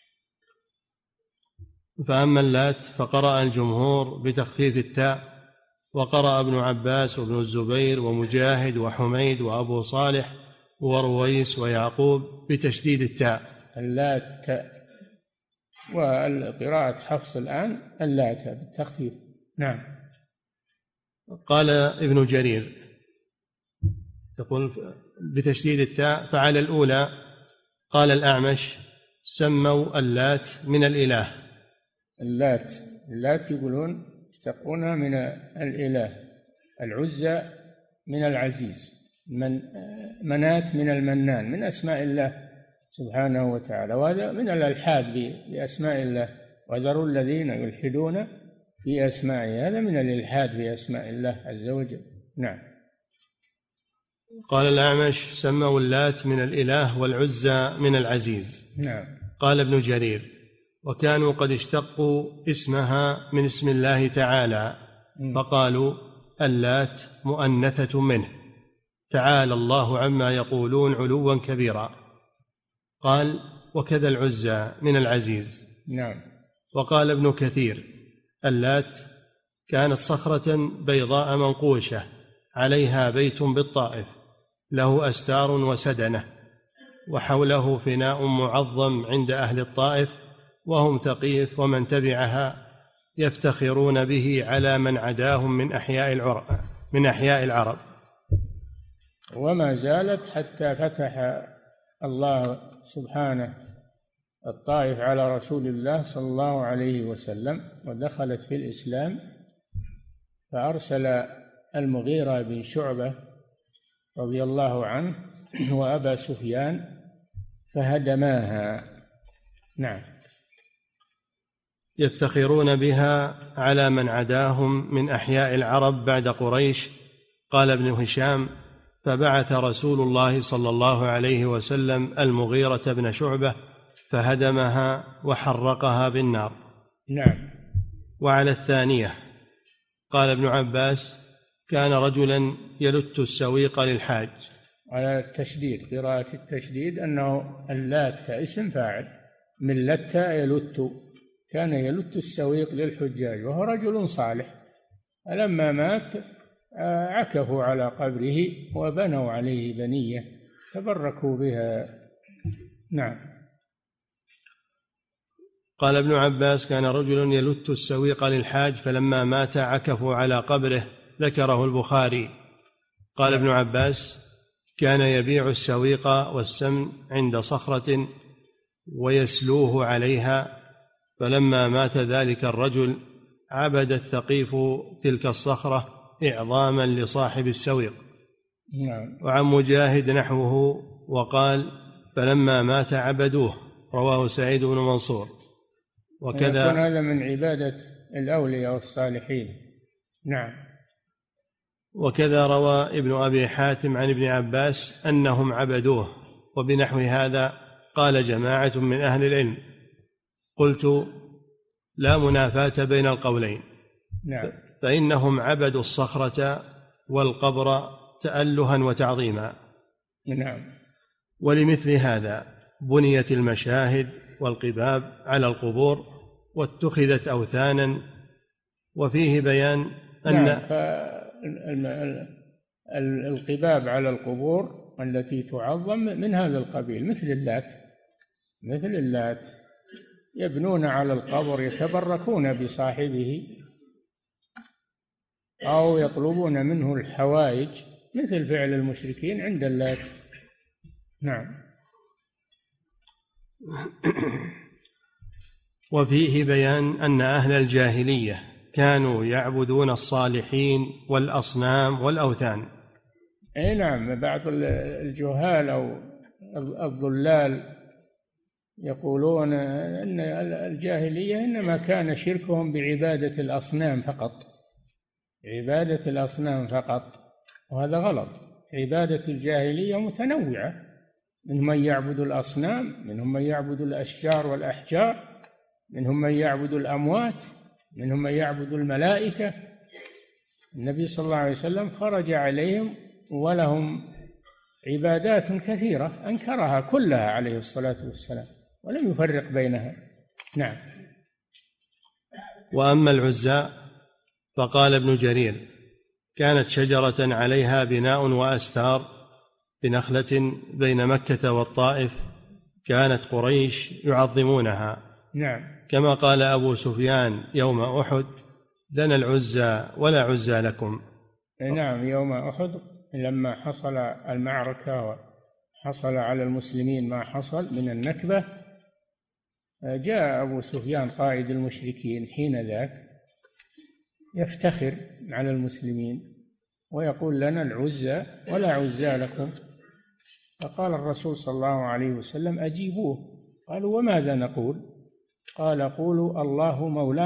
Speaker 2: فأما اللات فقرأ الجمهور بتخفيف التاء، وقرأ ابن عباس وابن الزبير ومجاهد وحميد وأبو صالح ورويس ويعقوب بتشديد التاء
Speaker 3: اللات، والقراءة حفص الآن اللات بالتخفيف. نعم.
Speaker 2: قال ابن جرير يقول بتشديد التاء، فعلى الأولى قال الأعمش سموا اللات من الإله.
Speaker 3: اللات يقولون يشتقونها من الإله، العزى من العزيز، منات من المنان، من أسماء الله سبحانه وتعالى، وهذا من الألحاد بأسماء الله، وذروا الذين يلحدون في أسمائه، هذا من الإلحاد بأسماء الله عز وجل. نعم.
Speaker 2: قال الأعمش سموا اللات من الإله والعزى من العزيز.
Speaker 3: نعم.
Speaker 2: قال ابن جرير وكانوا قد اشتقوا اسمها من اسم الله تعالى، فقالوا اللات مؤنثة منه، تعالى الله عما يقولون علوا كبيرا. قال وكذا العزى من العزيز.
Speaker 3: نعم.
Speaker 2: وقال ابن كثير اللات كانت صخرة بيضاء منقوشة عليها بيت بالطائف له أستار وسدنة، وحوله فناء معظم عند أهل الطائف، وهم ثقيف ومن تبعها يفتخرون به على من عداهم من أحياء العرب.
Speaker 3: وما زالت حتى فتح الله سبحانه الطائف على رسول الله صلى الله عليه وسلم ودخلت في الإسلام، فأرسل المغيرة بن شعبة رضي الله عنه وأبا سفيان فهدماها. نعم.
Speaker 2: يفتخرون بها على من عداهم من أحياء العرب بعد قريش. قال ابن هشام فبعث رسول الله صلى الله عليه وسلم المغيرة بن شعبة فهدمها وحرقها بالنار.
Speaker 3: نعم.
Speaker 2: وعلى الثانية قال ابن عباس كان رجلا يلت السويق للحاج.
Speaker 3: على التشديد، قراءة التشديد، أنه اللات اسم فاعل من لت يلت، كان يلت السويق للحجاج وهو رجل صالح. فلما مات عكفوا على قبره وبنوا عليه بنية تبركوا بها. نعم.
Speaker 2: قال ابن عباس: كان رجل يلت السويق للحاج فلما مات عكفوا على قبره. ذكره البخاري. قال ابن عباس: كان يبيع السويق والسمن عند صخرة ويسلوه عليها، فلما مات ذلك الرجل عبد الثقيف تلك الصخرة إعظاما لصاحب السويق. وعن مجاهد نحوه وقال: فلما مات عبدوه. رواه سعيد بن منصور. وكذا
Speaker 3: يكون هذا من عبادة الأولياء والصالحين. نعم.
Speaker 2: وكذا روى ابن أبي حاتم عن ابن عباس أنهم عبدوه، وبنحو هذا قال جماعة من أهل العلم. قلت: لا منافاة بين القولين.
Speaker 3: نعم.
Speaker 2: فإنهم عبدوا الصخرة والقبر تألها وتعظيما.
Speaker 3: نعم.
Speaker 2: ولمثل هذا بنيت المشاهد والقباب على القبور واتخذت أوثانا. وفيه بيان أن
Speaker 3: القباب على القبور التي تعظم من هذا القبيل، مثل اللات يبنون على القبر يتبركون بصاحبه أو يطلبون منه الحوائج، مثل فعل المشركين عند اللات. نعم.
Speaker 2: وفيه بيان أن أهل الجاهلية كانوا يعبدون الصالحين والأصنام والأوثان.
Speaker 3: أي نعم. بعض الجهال أو الضلال يقولون أن الجاهلية إنما كان شركهم بعبادة الأصنام فقط، وهذا غلط. عبادة الجاهلية متنوعة، منهم من يعبد الأصنام، منهم من يعبد الأشجار والأحجار، منهم من يعبد الأموات، منهم من يعبد الملائكة. النبي صلى الله عليه وسلم خرج عليهم ولهم عبادات كثيرة أنكرها كلها عليه الصلاة والسلام ولم يفرق بينها. نعم.
Speaker 2: وأما العزى فقال ابن جرير: كانت شجرة عليها بناء وأستار بنخلة بين مكة والطائف، كانت قريش يعظمونها.
Speaker 3: نعم.
Speaker 2: كما قال أبو سفيان يوم أحد: لنا العزى ولا عزى لكم.
Speaker 3: نعم. يوم أحد لما حصل المعركة وحصل على المسلمين ما حصل من النكبة، جاء أبو سفيان قائد المشركين حين ذاك يفتخر على المسلمين ويقول: لنا العزى ولا عزى لكم. فقال الرسول صلى الله عليه وسلم: أجيبوه. قالوا: وماذا نقول؟ قال: قولوا الله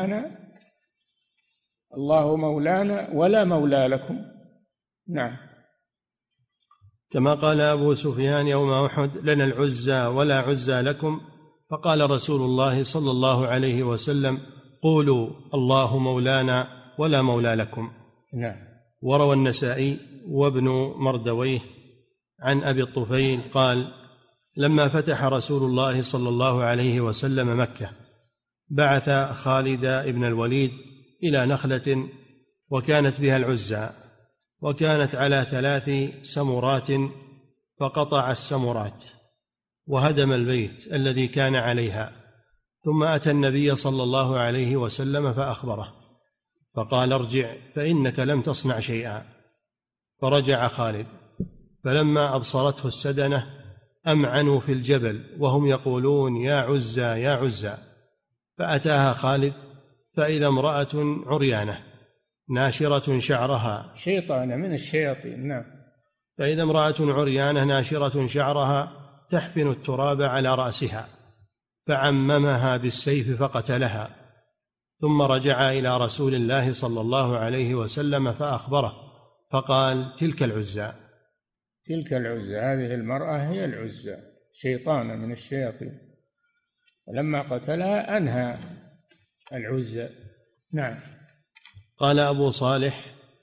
Speaker 3: مولانا ولا مولى لكم. نعم.
Speaker 2: كما قال أبو سفيان يوم أحد: لنا العزى ولا عزى لكم. فقال رسول الله صلى الله عليه وسلم: قولوا الله مولانا ولا مولى لكم.
Speaker 3: نعم.
Speaker 2: وروى النسائي وابن مردويه عن أبي الطفيل قال: لما فتح رسول الله صلى الله عليه وسلم مكة بعث خالد بن الوليد إلى نخلة وكانت بها العزى، وكانت على 3 سمرات، فقطع السمرات وهدم البيت الذي كان عليها، ثم أتى النبي صلى الله عليه وسلم فأخبره، فقال: ارجع فإنك لم تصنع شيئا. فرجع خالد، فلما أبصرته السدنة أمعنوا في الجبل وهم يقولون: يا عزى يا عزى. فأتاها خالد فإذا امرأة عريانة ناشرة شعرها،
Speaker 3: شيطان من الشياطين. نعم.
Speaker 2: فإذا امرأة عريانة ناشرة شعرها تحفن التراب على رأسها، فعممها بالسيف فقتلها. ثم رجع إلى رسول الله صلى الله عليه وسلم فأخبره، فقال: تلك العزى.
Speaker 3: هذه المرأة هي العزى، شيطان من الشياطين. ولما قتلها أنهى العزى. نعم.
Speaker 2: قال أبو صالح: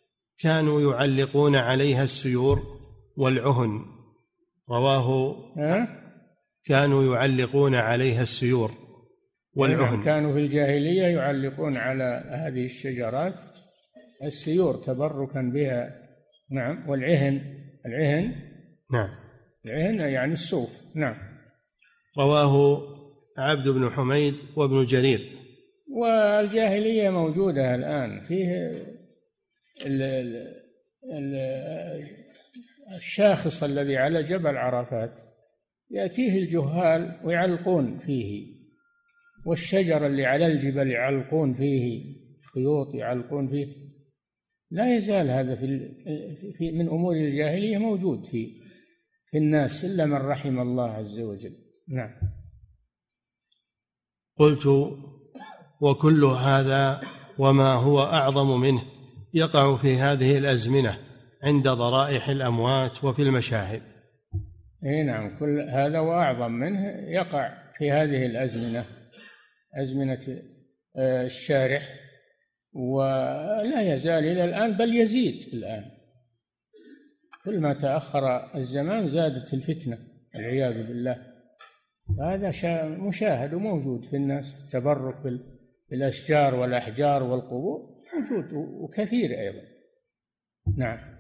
Speaker 2: كانوا يعلقون عليها السيور والعهن. رواه كانوا يعلقون عليها السيور والعهن.
Speaker 3: كانوا في الجاهلية يعلقون على هذه الشجرات السيور تبركا بها. نعم. والعهن
Speaker 2: نعم،
Speaker 3: العهن يعني الصوف. نعم.
Speaker 2: رواه عبد بن حميد وابن جرير.
Speaker 3: والجاهلية موجودة الآن، فيه الشاخص الذي على جبل عرفات يأتيه الجهال ويعلقون فيه، والشجر اللي على الجبل يعلقون فيه، خيوط يعلقون فيه. لا يزال هذا من أمور الجاهلية موجود في الناس إلا من رحم الله عز وجل. نعم.
Speaker 2: قلت: وكل هذا وما هو أعظم منه يقع في هذه الأزمنة عند ضرائح الأموات وفي المشاهد.
Speaker 3: نعم، كل هذا وأعظم منه يقع في هذه الأزمنة، أزمنة الشارح، ولا يزال إلى الآن بل يزيد الآن. كل ما تأخر الزمان زادت الفتنة والعياذ بالله. هذا مشاهد وموجود في الناس، التبرك بالأشجار والأحجار والقبور موجود وكثير أيضا. نعم.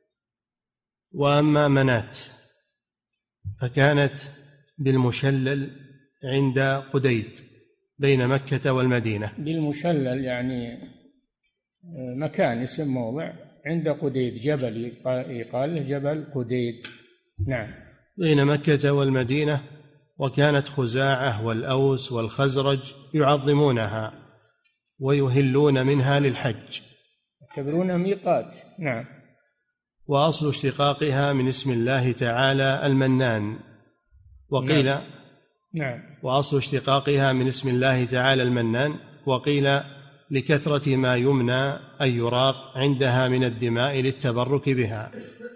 Speaker 2: وأما منات فكانت بالمشلل عند قديد بين مكة والمدينة.
Speaker 3: بالمشلل يعني مكان اسم موضع عند قديد، جبل يقال له جبل قديد. نعم.
Speaker 2: بين مكة والمدينة. وكانت خزاعة والأوس والخزرج يعظمونها ويهلون منها للحج،
Speaker 3: يعتبرونها ميقات. نعم.
Speaker 2: وأصل اشتقاقها من اسم الله تعالى المنان، وقيل
Speaker 3: نعم.
Speaker 2: وأصل اشتقاقها من اسم الله تعالى المنان، وقيل لكثرة ما يمنى أن يراق عندها من الدماء للتبرك بها.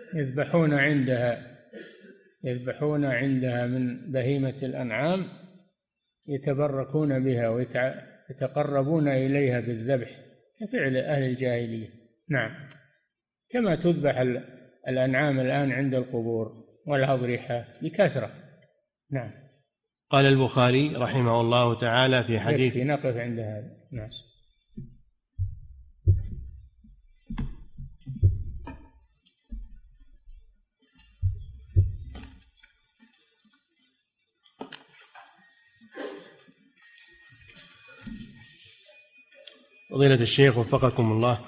Speaker 2: يذبحون عندها من بهيمة الأنعام، يتبركون بها ويتقربون إليها بالذبح كفعل أهل الجاهلية. نعم. كما تذبح الأنعام الآن عند القبور والأضرحة بكثرة. نعم. قال البخاري رحمه الله تعالى في حديث.
Speaker 3: نقف عند هذا. نعم.
Speaker 2: فضيلة الشيخ وفقكم الله،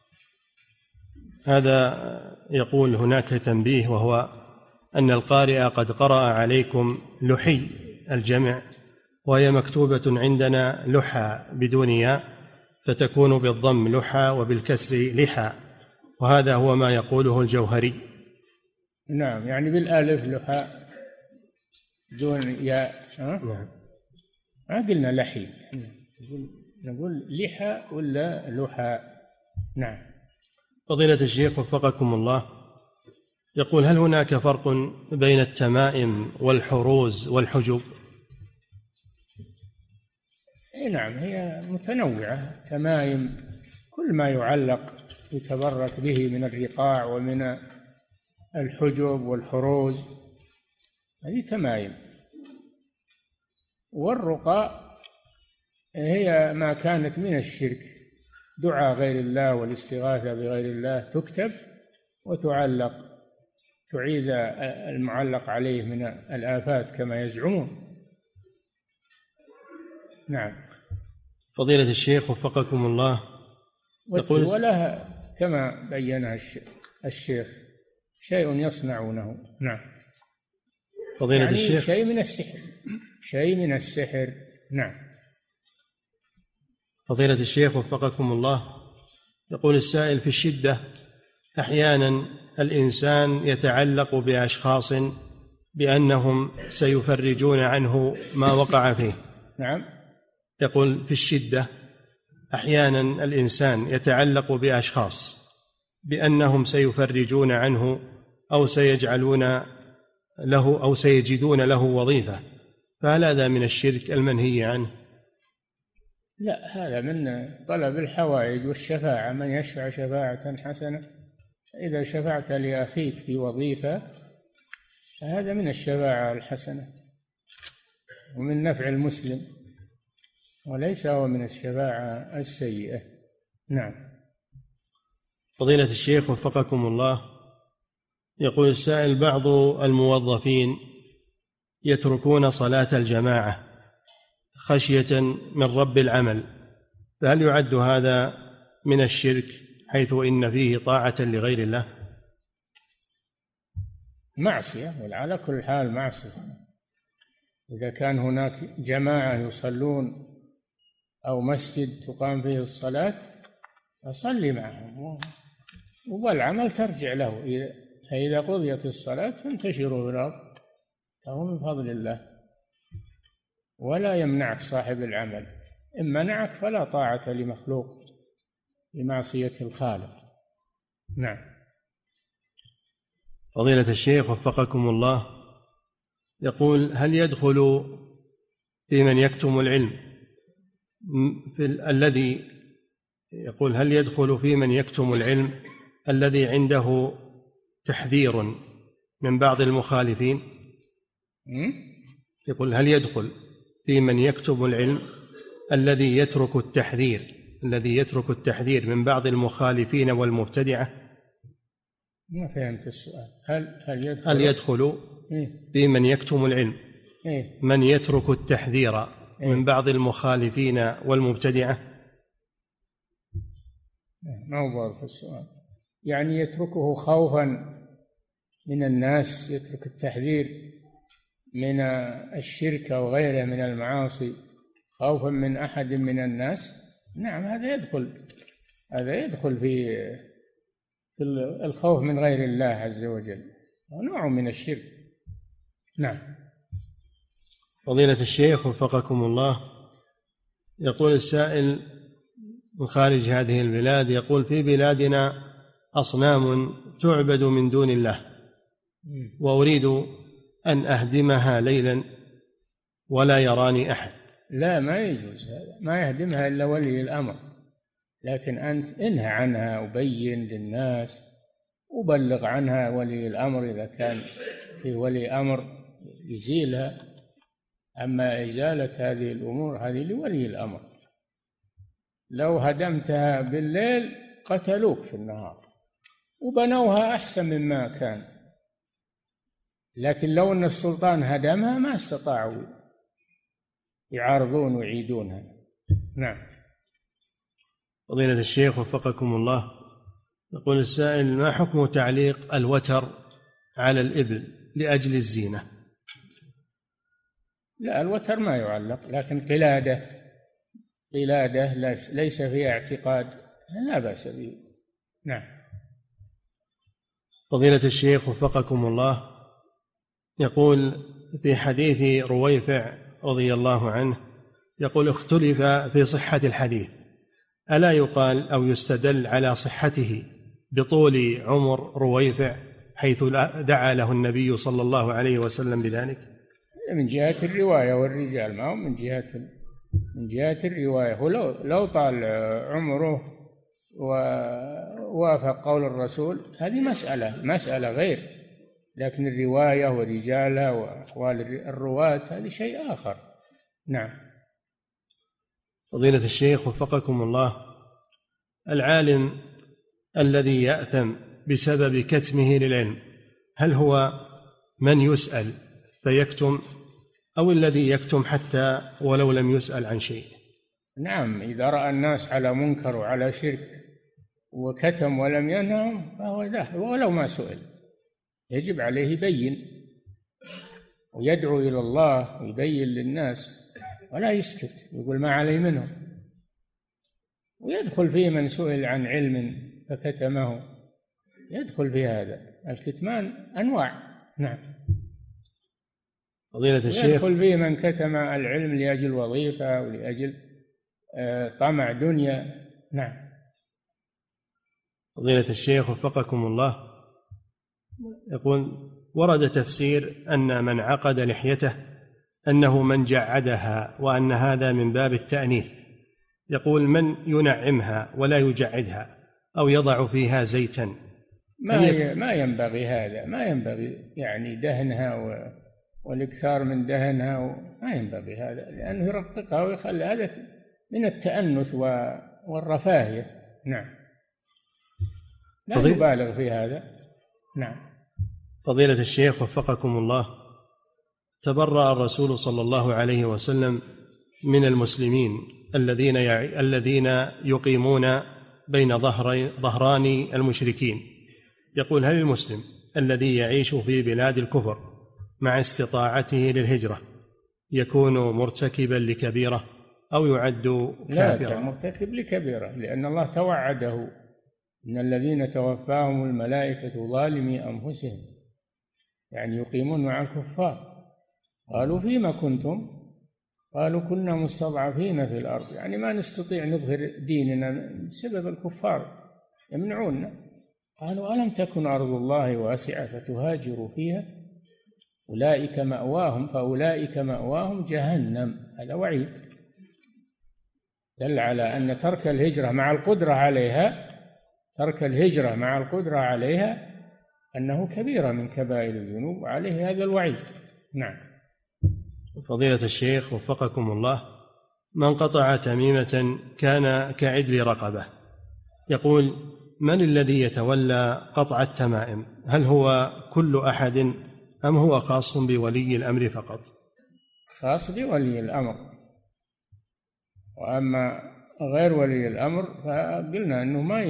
Speaker 2: هذا يقول هناك تنبيه، وهو أن القارئ قد قرأ عليكم لحي الجمع، وهي مكتوبة عندنا لحى بدون ياء، فتكون بالضم لحى وبالكسر لحى، وهذا هو ما يقوله الجوهري.
Speaker 3: نعم، يعني بالالف لحى دون ياء.
Speaker 2: نعم.
Speaker 3: ما قلنا لحي، نقول لحى ولا لحى. نعم.
Speaker 2: فضيلة الشيخ وفقكم الله، يقول: هل هناك فرق بين التمائم والحروز والحجب؟
Speaker 3: نعم، هي متنوعة. تمائم كل ما يعلق يتبرك به من الرقاع ومن الحجب والحروز، هذه تمائم. والرقى هي ما كانت من الشرك، دعاء غير الله والاستغاثة بغير الله، تكتب وتعلق، تعيد المعلق عليه من الآفات كما يزعمون. نعم.
Speaker 2: فضيلة الشيخ وفقكم الله،
Speaker 3: يقول: ولها كما بينها الشيخ شيء يصنعونه. نعم.
Speaker 2: فضيلة
Speaker 3: يعني
Speaker 2: الشيخ،
Speaker 3: شيء من السحر. نعم.
Speaker 2: فضيلة الشيخ وفقكم الله، يقول السائل: في الشدة أحيانا الإنسان يتعلق بأشخاص بأنهم سيفرجون عنه ما وقع فيه.
Speaker 3: نعم.
Speaker 2: يقول: في الشدة أحيانا الإنسان يتعلق بأشخاص بأنهم سيفرجون عنه أو سيجعلون له أو سيجدون له وظيفة، فهل هذا من الشرك المنهي عنه؟
Speaker 3: لا، هذا من طلب الحوائج والشفاعة، من يشفع شفاعة حسنة إذا شفعت لأخيك في وظيفة فهذا من الشفاعة الحسنة ومن نفع المسلم، وليس هو من الشفاعة السيئة. نعم.
Speaker 2: فضيلة الشيخ وفقكم الله، يقول السائل: بعض الموظفين يتركون صلاة الجماعة خشية من رب العمل، فهل يعد هذا من الشرك حيث إن فيه طاعة لغير الله؟
Speaker 3: معصية، وعلى كل حال معصية. إذا كان هناك جماعة يصلون أو مسجد تقام فيه الصلاة فصلي معهم، والعمل ترجع له. فإذا قضيت الصلاة فانتشروا في الأرض فهو من فضل الله، ولا يمنعك صاحب العمل. إن منعك فلا طاعة لمخلوق بمعصية الخالق. نعم.
Speaker 2: فضيلة الشيخ وفقكم الله، يقول: هل يدخل في من يكتم العلم هل يدخل في من يكتم العلم الذي عنده تحذير من بعض المخالفين؟ يقول: هل يدخل في من يكتم العلم الذي يترك التحذير من بعض المخالفين والمبتدعة؟
Speaker 3: ما فهمت السؤال.
Speaker 2: هل يدخل في من يكتم العلم من يترك التحذير من بعض المخالفين والمبتدعة؟
Speaker 3: ما هو واضح السؤال. يعني يتركه خوفا من الناس، يترك التحذير من الشرك وغيره من المعاصي خوفا من أحد من الناس؟ نعم، هذا يدخل في الخوف من غير الله عز وجل، ونوع من الشرك. نعم.
Speaker 2: فضيلة الشيخ وفقكم الله، يقول السائل من خارج هذه البلاد، يقول: في بلادنا أصنام تعبد من دون الله، وأريد أن أهدمها ليلا ولا يراني أحد.
Speaker 3: لا، ما يجوز هذا، ما يهدمها إلا ولي الأمر، لكن أنت انهى عنها وبين للناس وبلغ عنها ولي الأمر إذا كان في ولي أمر يزيلها. أما إزالة هذه الأمور هذه لولي الأمر. لو هدمتها بالليل قتلوك في النهار وبنوها أحسن مما كان، لكن لو أن السلطان هدمها ما استطاعوا يعارضون ويعيدونها. نعم.
Speaker 2: فضيلة الشيخ وفقكم الله، يقول السائل: ما حكم تعليق الوتر على الإبل لأجل الزينة؟
Speaker 3: لا، الوتر ما يعلق، لكن قلادة ليس فيها اعتقاد لا بأس به. نعم.
Speaker 2: فضيلة الشيخ وفقكم الله، يقول في حديث رويفع رضي الله عنه، يقول: اختلف في صحة الحديث، ألا يقال أو يستدل على صحته بطول عمر رويفع حيث دعا له النبي صلى الله عليه وسلم بذلك؟
Speaker 3: من جهة الرواية والرجال، ما هو من جهة الرواية. هو لو طال عمره ووافق قول الرسول هذه مسألة غير، لكن الرواية ورجالها وأحوال الرواة هذه شيء آخر. نعم.
Speaker 2: فضيلة الشيخ وفقكم الله، العالم الذي يأثم بسبب كتمه للعلم، هل هو من يسأل فيكتم أو الذي يكتم حتى ولو لم يسأل عن شيء؟
Speaker 3: نعم، إذا رأى الناس على منكر وعلى شرك وكتم ولم ينههم فهو داخل، ولو ما سئل يجب عليه يبين ويدعو إلى الله ويبين للناس، ولا يسكت يقول ما علي منهم. ويدخل فيه من سئل عن علم فكتمه، يدخل في هذا. الكتمان أنواع. نعم.
Speaker 2: فضيلة الشيخ،
Speaker 3: يدخل فيه من كتم العلم لأجل وظيفة ولأجل طمع دنيا. نعم.
Speaker 2: فضيلة الشيخ وفقكم الله، يقول: ورد تفسير أن من عقد لحيته أنه من جعدها، وأن هذا من باب التأنيث. يقول: من ينعمها ولا يجعدها أو يضع فيها زيتا
Speaker 3: ما ينبغي هذا، ما ينبغي يعني دهنها والإكثار من دهنها، ما ينبغي هذا، لأنه يرققها ويخلي هذا من التأنث والرفاهية. نعم، لا يبالغ في هذا. نعم.
Speaker 2: فضيلة الشيخ وفقكم الله، تبرأ الرسول صلى الله عليه وسلم من المسلمين الذين يقيمون بين ظهران المشركين. يقول: هل المسلم الذي يعيش في بلاد الكفر مع استطاعته للهجرة يكون مرتكبا لكبيرة أو يعد كافرا؟
Speaker 3: لا، مرتكب لكبيرة، لأن الله توعده: إن الذين توفاهم الملائكة ظالمي أنفسهم، يعني يقيمون مع الكفار. قالوا: فيما كنتم؟ قالوا: كنا مستضعفين في الأرض، يعني ما نستطيع نظهر ديننا بسبب الكفار يمنعوننا. قالوا: ألم تكن أرض الله واسعة فتهاجروا فيها؟ أولئك مأواهم فأولئك مأواهم جهنم. هذا وعيد دل على أن ترك الهجرة مع القدرة عليها أنه كبيرة من كبائر الذنوب، وعليه هذا الوعيد. نعم.
Speaker 2: فضيلة الشيخ وفقكم الله، من قطع تميمة كان كعدل رقبة. يقول: من الذي يتولى قطع التمائم؟ هل هو كل أحد أم هو خاص بولي الأمر فقط؟
Speaker 3: خاص بولي الأمر، وأما غير ولي الأمر فقلنا أنه ما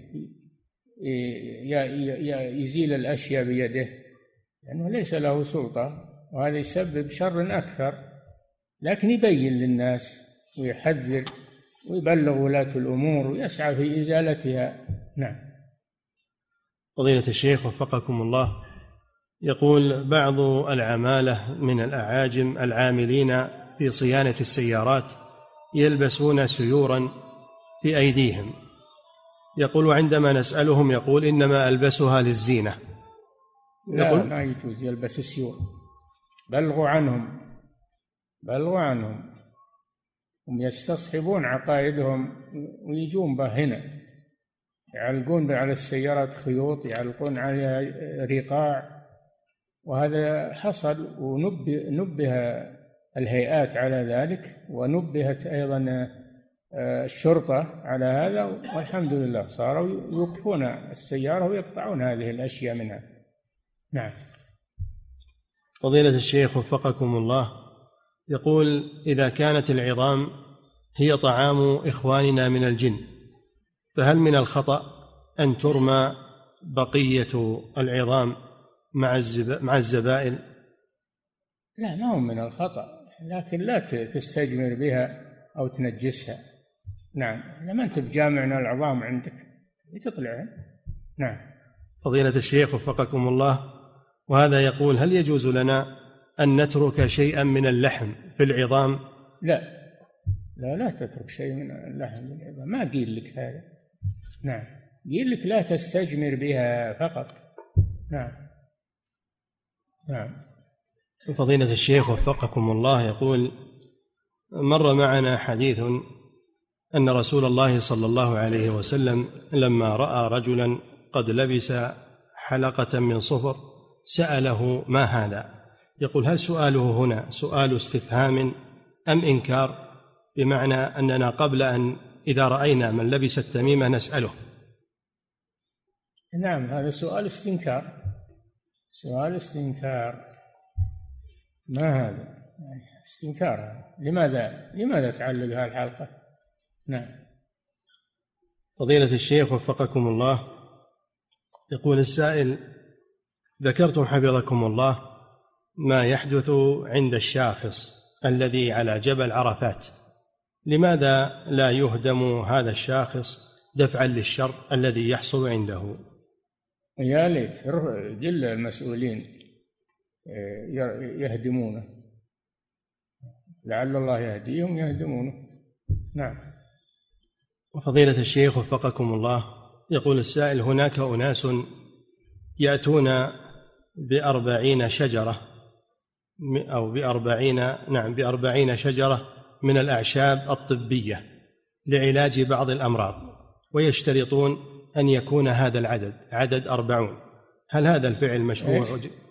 Speaker 3: يزيل الأشياء بيده، لأنه ليس له سلطة، وهذا يسبب شر أكثر. لكن يبين للناس ويحذر ويبلغ ولاة الأمور ويسعى في إزالتها. نعم.
Speaker 2: فضيلة الشيخ وفقكم الله، يقول: بعض العمالة من الأعاجم العاملين في صيانة السيارات يلبسون سيورا في أيديهم. يقول: عندما نسألهم يقول: إنما ألبسها للزينة.
Speaker 3: لا، ما يجوز يلبس السيور. بلغوا عنهم، هم يستصحبون عقائدهم ويجون به هنا، يعلقون على السيارات خيوط، يعلقون عليها رقاع، وهذا حصل. ونبه الهيئات على ذلك، ونبهت أيضا الشرطة على هذا، والحمد لله صاروا يوقفون السيارة ويقطعون هذه الأشياء منها. نعم.
Speaker 2: فضيلة الشيخ وفقكم الله، يقول: إذا كانت العظام هي طعام إخواننا من الجن، فهل من الخطأ أن ترمى بقية العظام مع الزبائن؟
Speaker 3: لا، ما هو من الخطأ، لكن لا تستجمر بها أو تنجسها. نعم، لما أنت بجامعنا العظام عندك تطلعها. نعم.
Speaker 2: فضيلة الشيخ وفقكم الله، وهذا يقول: هل يجوز لنا أن نترك شيئا من اللحم في العظام؟
Speaker 3: لا تترك شيء من اللحم في العظام، ما قيل لك هذا. نعم، قيل لك لا تستجمر بها فقط. نعم.
Speaker 2: فضيلة الشيخ وفقكم الله، يقول: مر معنا حديث أن رسول الله صلى الله عليه وسلم لما رأى رجلا قد لبس حلقة من صفر سأله: ما هذا؟ يقول: هل سؤاله هنا سؤال استفهام أم إنكار؟ بمعنى أننا قبل أن إذا رأينا من لبس التميمة نسأله.
Speaker 3: نعم، هذا سؤال استنكار. ما هذا استنكار؟ لماذا تعلق هذه الحلقة؟ نعم.
Speaker 2: فضيلة الشيخ وفقكم الله، يقول السائل: ذكرتم حفظكم الله ما يحدث عند الشاخص الذي على جبل عرفات، لماذا لا يهدم هذا الشاخص دفعا للشر الذي يحصل عنده؟
Speaker 3: يا ليت جل المسؤولين يهدمونه، لعل الله يهديهم يهدمونه. نعم.
Speaker 2: وفضيلة الشيخ وفقكم الله، يقول السائل: هناك أناس يأتون ب40 شجرة أو ب40 شجرة من الأعشاب الطبية لعلاج بعض الأمراض، ويشترطون أن يكون هذا العدد عدد 40، هل هذا الفعل مشروع؟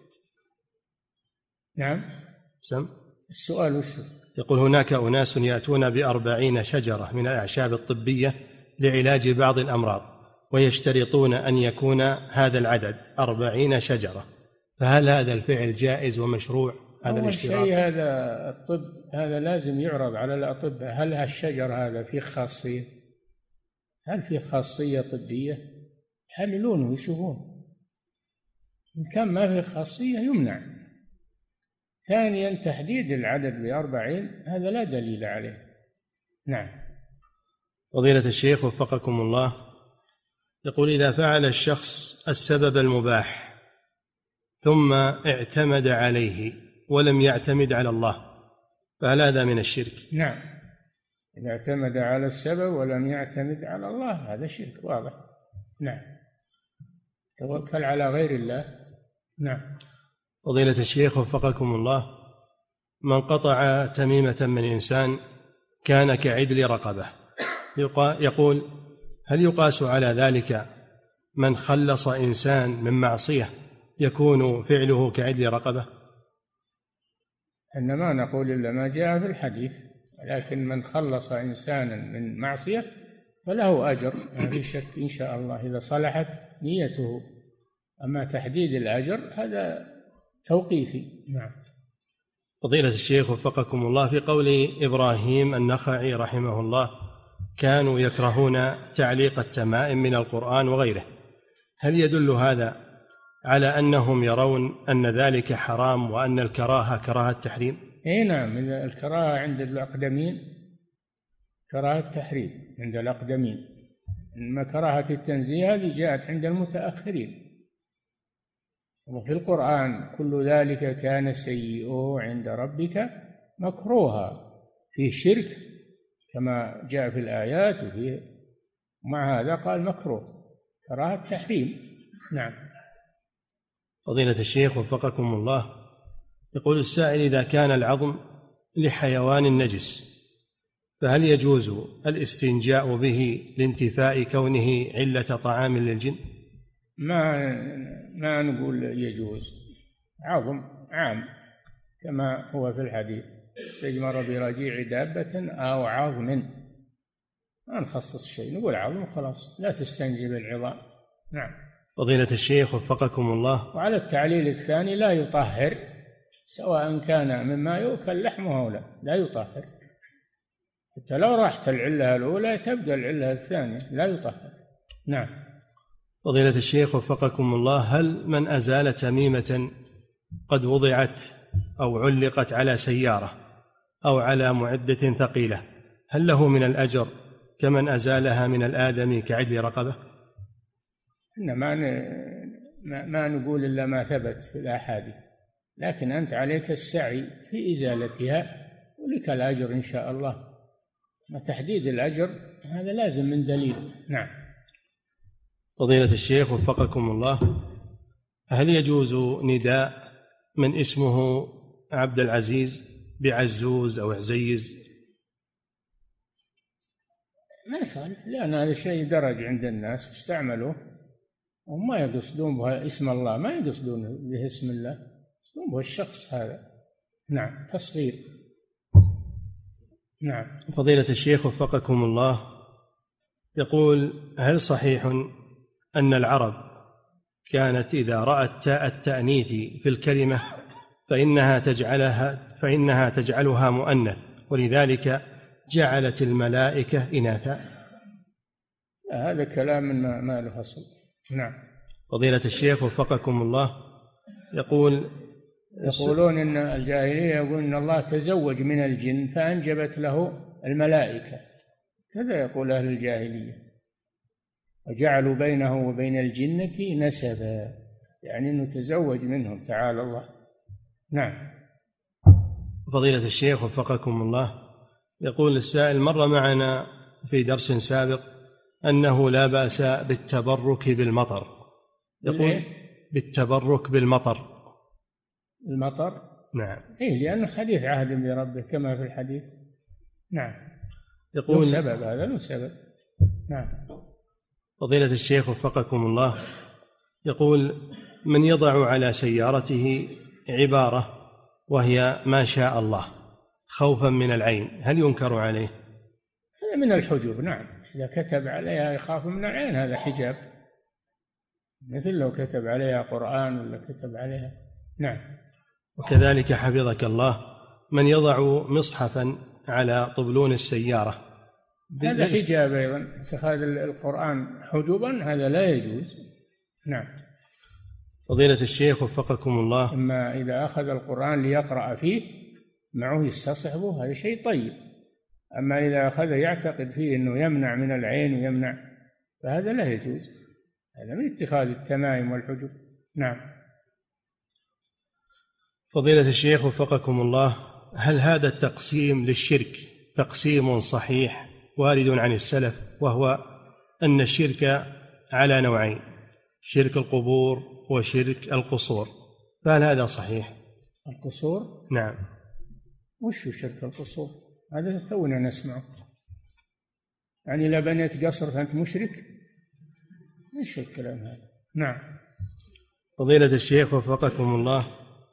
Speaker 3: نعم.
Speaker 2: سم
Speaker 3: السؤال وش؟
Speaker 2: يقول هناك أناس يأتون ب40 شجرة من الأعشاب الطبية لعلاج بعض الأمراض، ويشترطون أن يكون هذا العدد 40 شجرة، فهل هذا الفعل جائز ومشروع؟ هذا الاشتراط.
Speaker 3: أول شيء هذا الطب هذا لازم يعرض على الأطباء، هل هالشجر هذا فيه خاصية؟ هل فيه خاصية طبية؟ يحللونه ويشوفون، إن كان ما فيه خاصية يمنع. ثانيا تحديد العدد ب40 هذا لا دليل عليه. نعم.
Speaker 2: فضيلة الشيخ وفقكم الله، يقول إذا فعل الشخص السبب المباح ثم اعتمد عليه ولم يعتمد على الله، فهل هذا من الشرك؟
Speaker 3: نعم، إذا اعتمد على السبب ولم يعتمد على الله هذا شرك واضح. نعم، توكل على غير الله. نعم.
Speaker 2: فضيلة الشيخ وفقكم الله، من قطع تميمة من إنسان كان كعدل رقبة، يقول هل يقاس على ذلك من خلص إنسان من معصية يكون فعله كعدل رقبة؟
Speaker 3: إن ما نقول إلا ما جاء في الحديث، لكن من خلص إنسانا من معصية فله أجر ما في شك إن شاء الله إذا صلحت نيته. أما تحديد الأجر هذا توقيفي. نعم.
Speaker 2: فضيلة الشيخ وفقكم الله، في قول إبراهيم النخعي رحمه الله كانوا يكرهون تعليق التمائم من القرآن وغيره، هل يدل هذا على أنهم يرون أن ذلك حرام وأن الكراهة كراهة تحريم؟
Speaker 3: اي نعم، الكراهة عند الأقدمين كراهة تحريم عند الأقدمين، إنما كراهة التنزيه هذه جاءت عند المتأخرين. وفي القرآن كل ذلك كان سيئه عند ربك مكروها، فيه شرك كما جاء في الآيات، وفيه مع هذا قال مكروه كراهة تحريم. نعم.
Speaker 2: فضيلة الشيخ وفقكم الله، يقول السائل إذا كان العظم لحيوان نجس فهل يجوز الاستنجاء به لانتفاء كونه علة طعام للجن؟
Speaker 3: ما نقول يجوز، عظم عام كما هو في الحديث تجمر برجيع دابة أو عظم، ما نخصص شيء، نقول عظم خلاص، لا تستنجي بالعظام. نعم.
Speaker 2: فضيلة الشيخ وفقكم الله،
Speaker 3: وعلى التعليل الثاني لا يطهر، سواء كان مما يؤكل لحمه أو لا يطهر، حتى لو راحت العلة الأولى تبقى العلة الثانية لا يطهر. نعم.
Speaker 2: فضيلة الشيخ وفقكم الله، هل من أزال تميمة قد وضعت أو علقت على سيارة أو على معدة ثقيلة هل له من الأجر كمن أزالها من الآدم كعدل رقبة؟
Speaker 3: ما نقول إلا ما ثبت في الأحاديث، لكن أنت عليك السعي في إزالتها ولك الأجر إن شاء الله. ما تحديد الأجر هذا لازم من دليل. نعم.
Speaker 2: فضيلة الشيخ وفقكم الله، هل يجوز نداء من اسمه عبد العزيز بعزوز أو عزيز؟
Speaker 3: ما يصلح، لأن هذا شيء درج عند الناس استعملوه وهم ما يقصدون به اسم الله، ما يقصدون به اسم الله، يقصدون به الشخص هذا. نعم، تصغير. نعم.
Speaker 2: فضيلة الشيخ وفقكم الله، يقول هل صحيح أن العرب كانت إذا رأت تاء التأنيث في الكلمة فإنها تجعلها مؤنث ولذلك جعلت الملائكة إناثا؟
Speaker 3: هذا كلام ما له أصل. نعم.
Speaker 2: فضيلة الشيخ وفقكم الله،
Speaker 3: يقولون إن الجاهلية يقولون إن الله تزوج من الجن فأنجبت له الملائكة، كذا يقول أهل الجاهلية، وجعلوا بينه وبين الجنة نسبا، يعني أنه تزوج منهم تعالى الله. نعم.
Speaker 2: فضيلة الشيخ وفقكم الله، يقول السائل مر معنا في درس سابق أنه لا بأس بالتبرك بالمطر، يقول بالتبرك بالمطر.
Speaker 3: المطر؟
Speaker 2: نعم.
Speaker 3: لأنه حديث عهد بربه كما في الحديث. نعم.
Speaker 2: يقول
Speaker 3: له سبب، هذا له سبب. نعم.
Speaker 2: فضيلة الشيخ وفقكم الله، يقول: من يضع على سيارته عبارة وهي ما شاء الله خوفا من العين، هل ينكر عليه؟
Speaker 3: هذا من الحجب، نعم. إذا كتب عليها يخاف من العين هذا حجاب، مثل لو كتب عليها قرآن ولا كتب عليها، نعم.
Speaker 2: وكذلك حفظك الله من يضع مصحفا على طبلون السيارة،
Speaker 3: هذا حجاب أيضا. اتخاذ القرآن حجبا هذا لا يجوز، نعم.
Speaker 2: فضيلة الشيخ وفقكم الله،
Speaker 3: أما إذا أخذ القرآن ليقرأ فيه معه يستصحبه هذا شيء طيب، أما إذا أخذ يعتقد فيه أنه يمنع من العين ويمنع فهذا لا يجوز، هذا من اتخاذ التمائم والحجب، نعم.
Speaker 2: فضيلة الشيخ وفقكم الله، هل هذا التقسيم للشرك تقسيم صحيح وارد عن السلف، وهو أن الشرك على نوعين: شرك القبور وشرك القصور، فهل هذا صحيح؟
Speaker 3: القصور؟
Speaker 2: نعم.
Speaker 3: وش شرك القصور؟ هذا تونا نسمعه، يعني لا بنيت قصر فأنت مشرك؟ ايش الكلام هذا؟ نعم.
Speaker 2: فضيلة الشيخ وفقكم الله،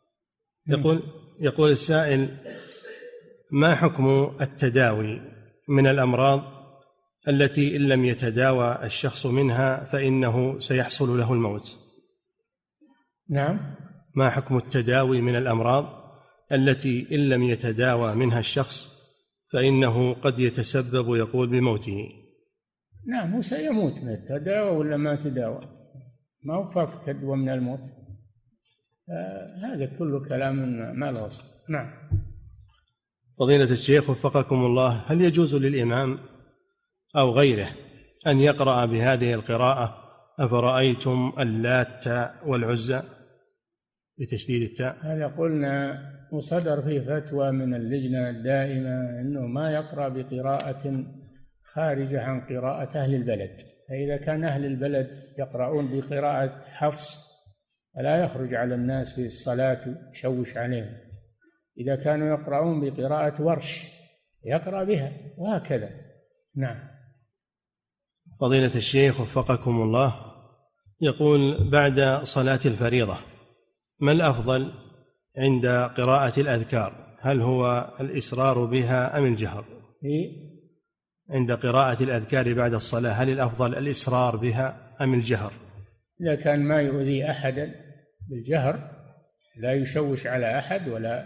Speaker 2: يقول السائل: ما حكم التداوي من الأمراض التي إن لم يتداوى الشخص منها فإنه سيحصل له الموت؟
Speaker 3: نعم.
Speaker 2: ما حكم التداوي من الأمراض التي إن لم يتداوى منها الشخص فإنه قد يتسبب يقول بموته؟
Speaker 3: نعم، هو سيموت من التداوى ولا ما تداوى، ما هو فاك تدوى من الموت، هذا كله كلام ما له أصل، نعم.
Speaker 2: فضيلة الشيخ وفقكم الله، هل يجوز للإمام أو غيره أن يقرأ بهذه القراءة: أفرأيتم اللات والعزى بتشديد التاء؟
Speaker 3: هذا قلنا وصدر فيه فتوى من اللجنة الدائمة أنه ما يقرأ بقراءة خارجة عن قراءة أهل البلد، فإذا كان أهل البلد يقرؤون بقراءة حفص فلا يخرج على الناس في الصلاة ويشوش عليهم، إذا كانوا يقرؤون بقراءة ورش يقرأ بها، وهكذا، نعم.
Speaker 2: فضيلة الشيخ وفقكم الله، يقول: بعد صلاة الفريضة ما الأفضل عند قراءة الأذكار؟ هل هو الإسرار بها أم الجهر؟ عند قراءة الأذكار بعد الصلاة هل الأفضل الإسرار بها أم الجهر؟
Speaker 3: إذا كان ما يؤذي أحدا بالجهر، لا يشوش على أحد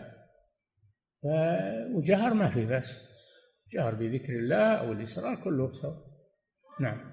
Speaker 3: وجهر ما في بس، جهر بذكر الله أو الإسرار كله سواء، نعم.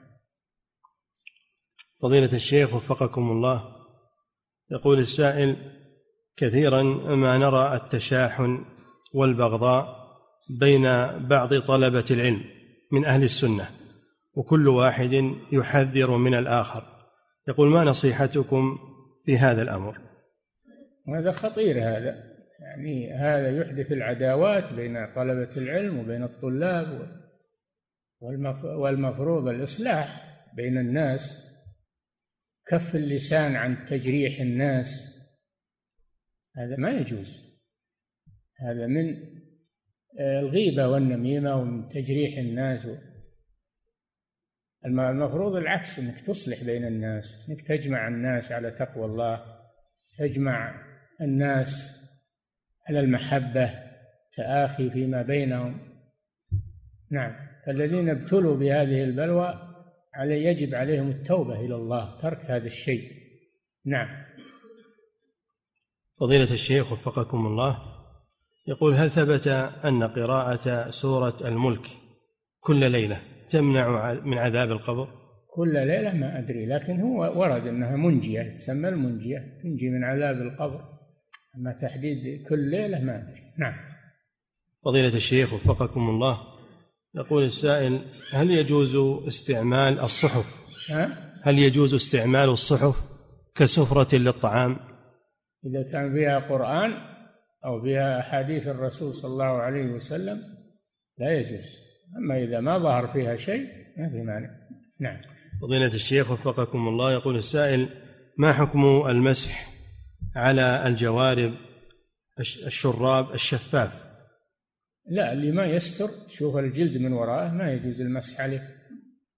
Speaker 2: فضيلة الشيخ وفقكم الله، يقول السائل: كثيرا ما نرى التشاحن والبغضاء بين بعض طلبة العلم من أهل السنة، وكل واحد يحذر من الآخر، يقول: ما نصيحتكم في هذا الأمر؟
Speaker 3: هذا خطير، هذا يعني هذا يحدث العداوات بين طلبة العلم وبين الطلاب، والمفروض الإصلاح بين الناس، كف اللسان عن تجريح الناس، هذا ما يجوز، هذا من الغيبة والنميمة ومن تجريح الناس. المفروض العكس، انك تصلح بين الناس، انك تجمع الناس على تقوى الله، تجمع الناس على المحبة، تآخي فيما بينهم، نعم. فالذين ابتلوا بهذه البلوى يجب عليهم التوبة إلى الله، ترك هذا الشيء، نعم.
Speaker 2: فضيلة الشيخ وفقكم الله، يقول: هل ثبت أن قراءة سورة الملك كل ليلة تمنع من عذاب القبر؟
Speaker 3: كل ليلة ما أدري، لكن هو ورد أنها منجية، تسمى المنجية، تنجي من عذاب القبر، أما تحديد كل ليلة ما أدري، نعم.
Speaker 2: فضيلة الشيخ وفقكم الله، يقول السائل: هل يجوز استعمال الصحف؟ هل يجوز استعمال الصحف كسفرة للطعام؟
Speaker 3: إذا كان فيها قرآن أو فيها أحاديث الرسول صلى الله عليه وسلم لا يجوز، أما إذا ما ظهر فيها شيء ما في مانع، نعم.
Speaker 2: فضيلة الشيخ وفقكم الله، يقول السائل: ما حكم المسح على الجوارب الشراب الشفاف؟
Speaker 3: لا، اللي ما يستر تشوف الجلد من وراءه ما يجوز المسح عليه،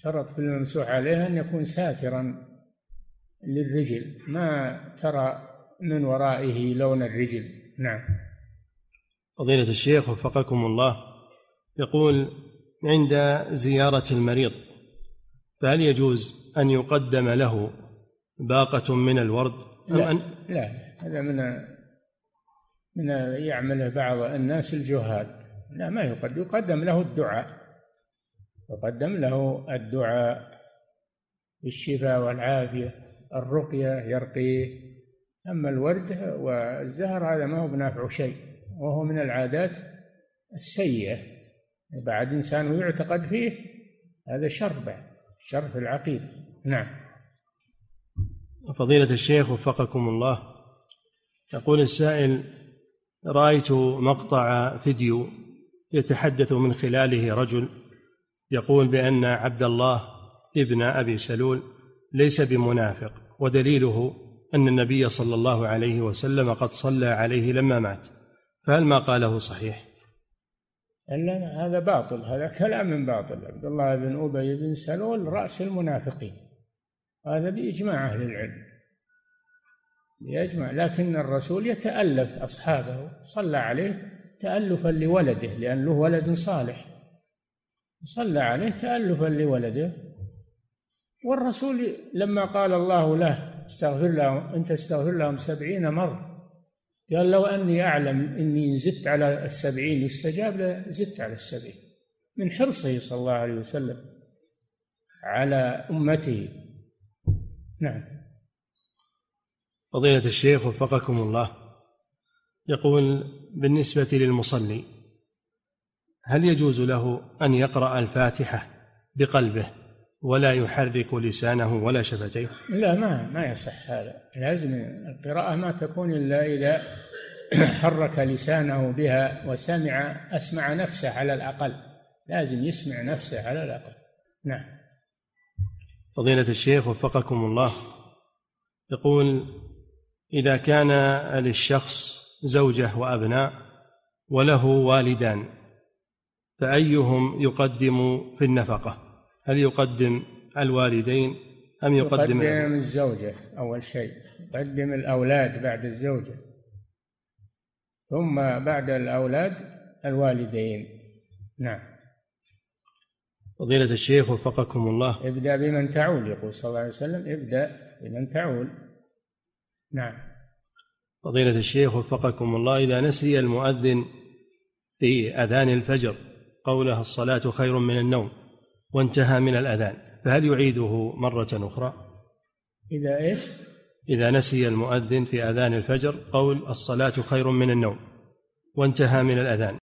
Speaker 3: اشترط في الممسوح عليها أن يكون ساترا للرجل، ما ترى من ورائه لون الرجل. نعم.
Speaker 2: فضيلة الشيخ وفقكم الله، يقول: عند زيارة المريض فهل يجوز أن يقدم له باقة من الورد
Speaker 3: لا، هذا من يعمله بعض الناس الجهال. لا، ما يقدم له الدعاء، يقدم له الدعاء بالشفاء والعافية، الرقية يرقيه. أما الورد والزهر هذا ما هو بنافع شيء، وهو من العادات السيئة بعد إنسان يعتقد فيه، هذا شر في العقيدة. نعم.
Speaker 2: فضيلة الشيخ وفقكم الله، يقول السائل: رأيت مقطع فيديو يتحدث من خلاله رجل يقول بأن عبد الله ابن أبي سلول ليس بمنافق، ودليله أن النبي صلى الله عليه وسلم قد صلى عليه لما مات، فهل ما قاله صحيح؟
Speaker 3: لا، هذا باطل، هذا كلام من باطل. عبد الله بن أبي بن سلول رأس المنافقين، هذا بإجماع أهل العلم، لكن الرسول يتألف أصحابه، صلى عليه تألفا لولده، لأن له ولد صالح، صلى عليه تألفا لولده. والرسول لما قال الله له استغفر لهم، أنت استغفر لهم 70 مرة، قال لو أني أعلم أني زدت على 70 يستجاب لزدت على 70، من حرصه صلى الله عليه وسلم على أمته. نعم.
Speaker 2: فضيلة الشيخ وفقكم الله، يقول: بالنسبة للمصلي هل يجوز له أن يقرأ الفاتحة بقلبه ولا يحرك لسانه ولا شفتيه؟
Speaker 3: لا، ما يصح هذا. لازم القراءة ما تكون إلا إذا حرك لسانه بها أسمع نفسه على الأقل، لازم يسمع نفسه على الأقل. نعم.
Speaker 2: فضيلة الشيخ وفقكم الله، يقول: إذا كان للشخص زوجة وأبناء وله والدان، فأيهم يقدم في النفقة؟ هل يقدم الوالدين أم يقدم
Speaker 3: الزوجة؟ أول شيء يقدم الأولاد بعد الزوجة، ثم بعد الأولاد الوالدين. نعم.
Speaker 2: فضيلة الشيخ وفقكم الله،
Speaker 3: ابدأ بمن تعول، يقول صلى الله عليه وسلم: ابدأ بمن تعول. نعم.
Speaker 2: فضيلة الشيخ وفقكم الله، إذا نسي المؤذن في أذان الفجر قوله الصلاة خير من النوم وانتهى من الأذان، فهل يعيده مرة أخرى؟ إذا نسي المؤذن في أذان الفجر قول الصلاة خير من النوم وانتهى من الأذان،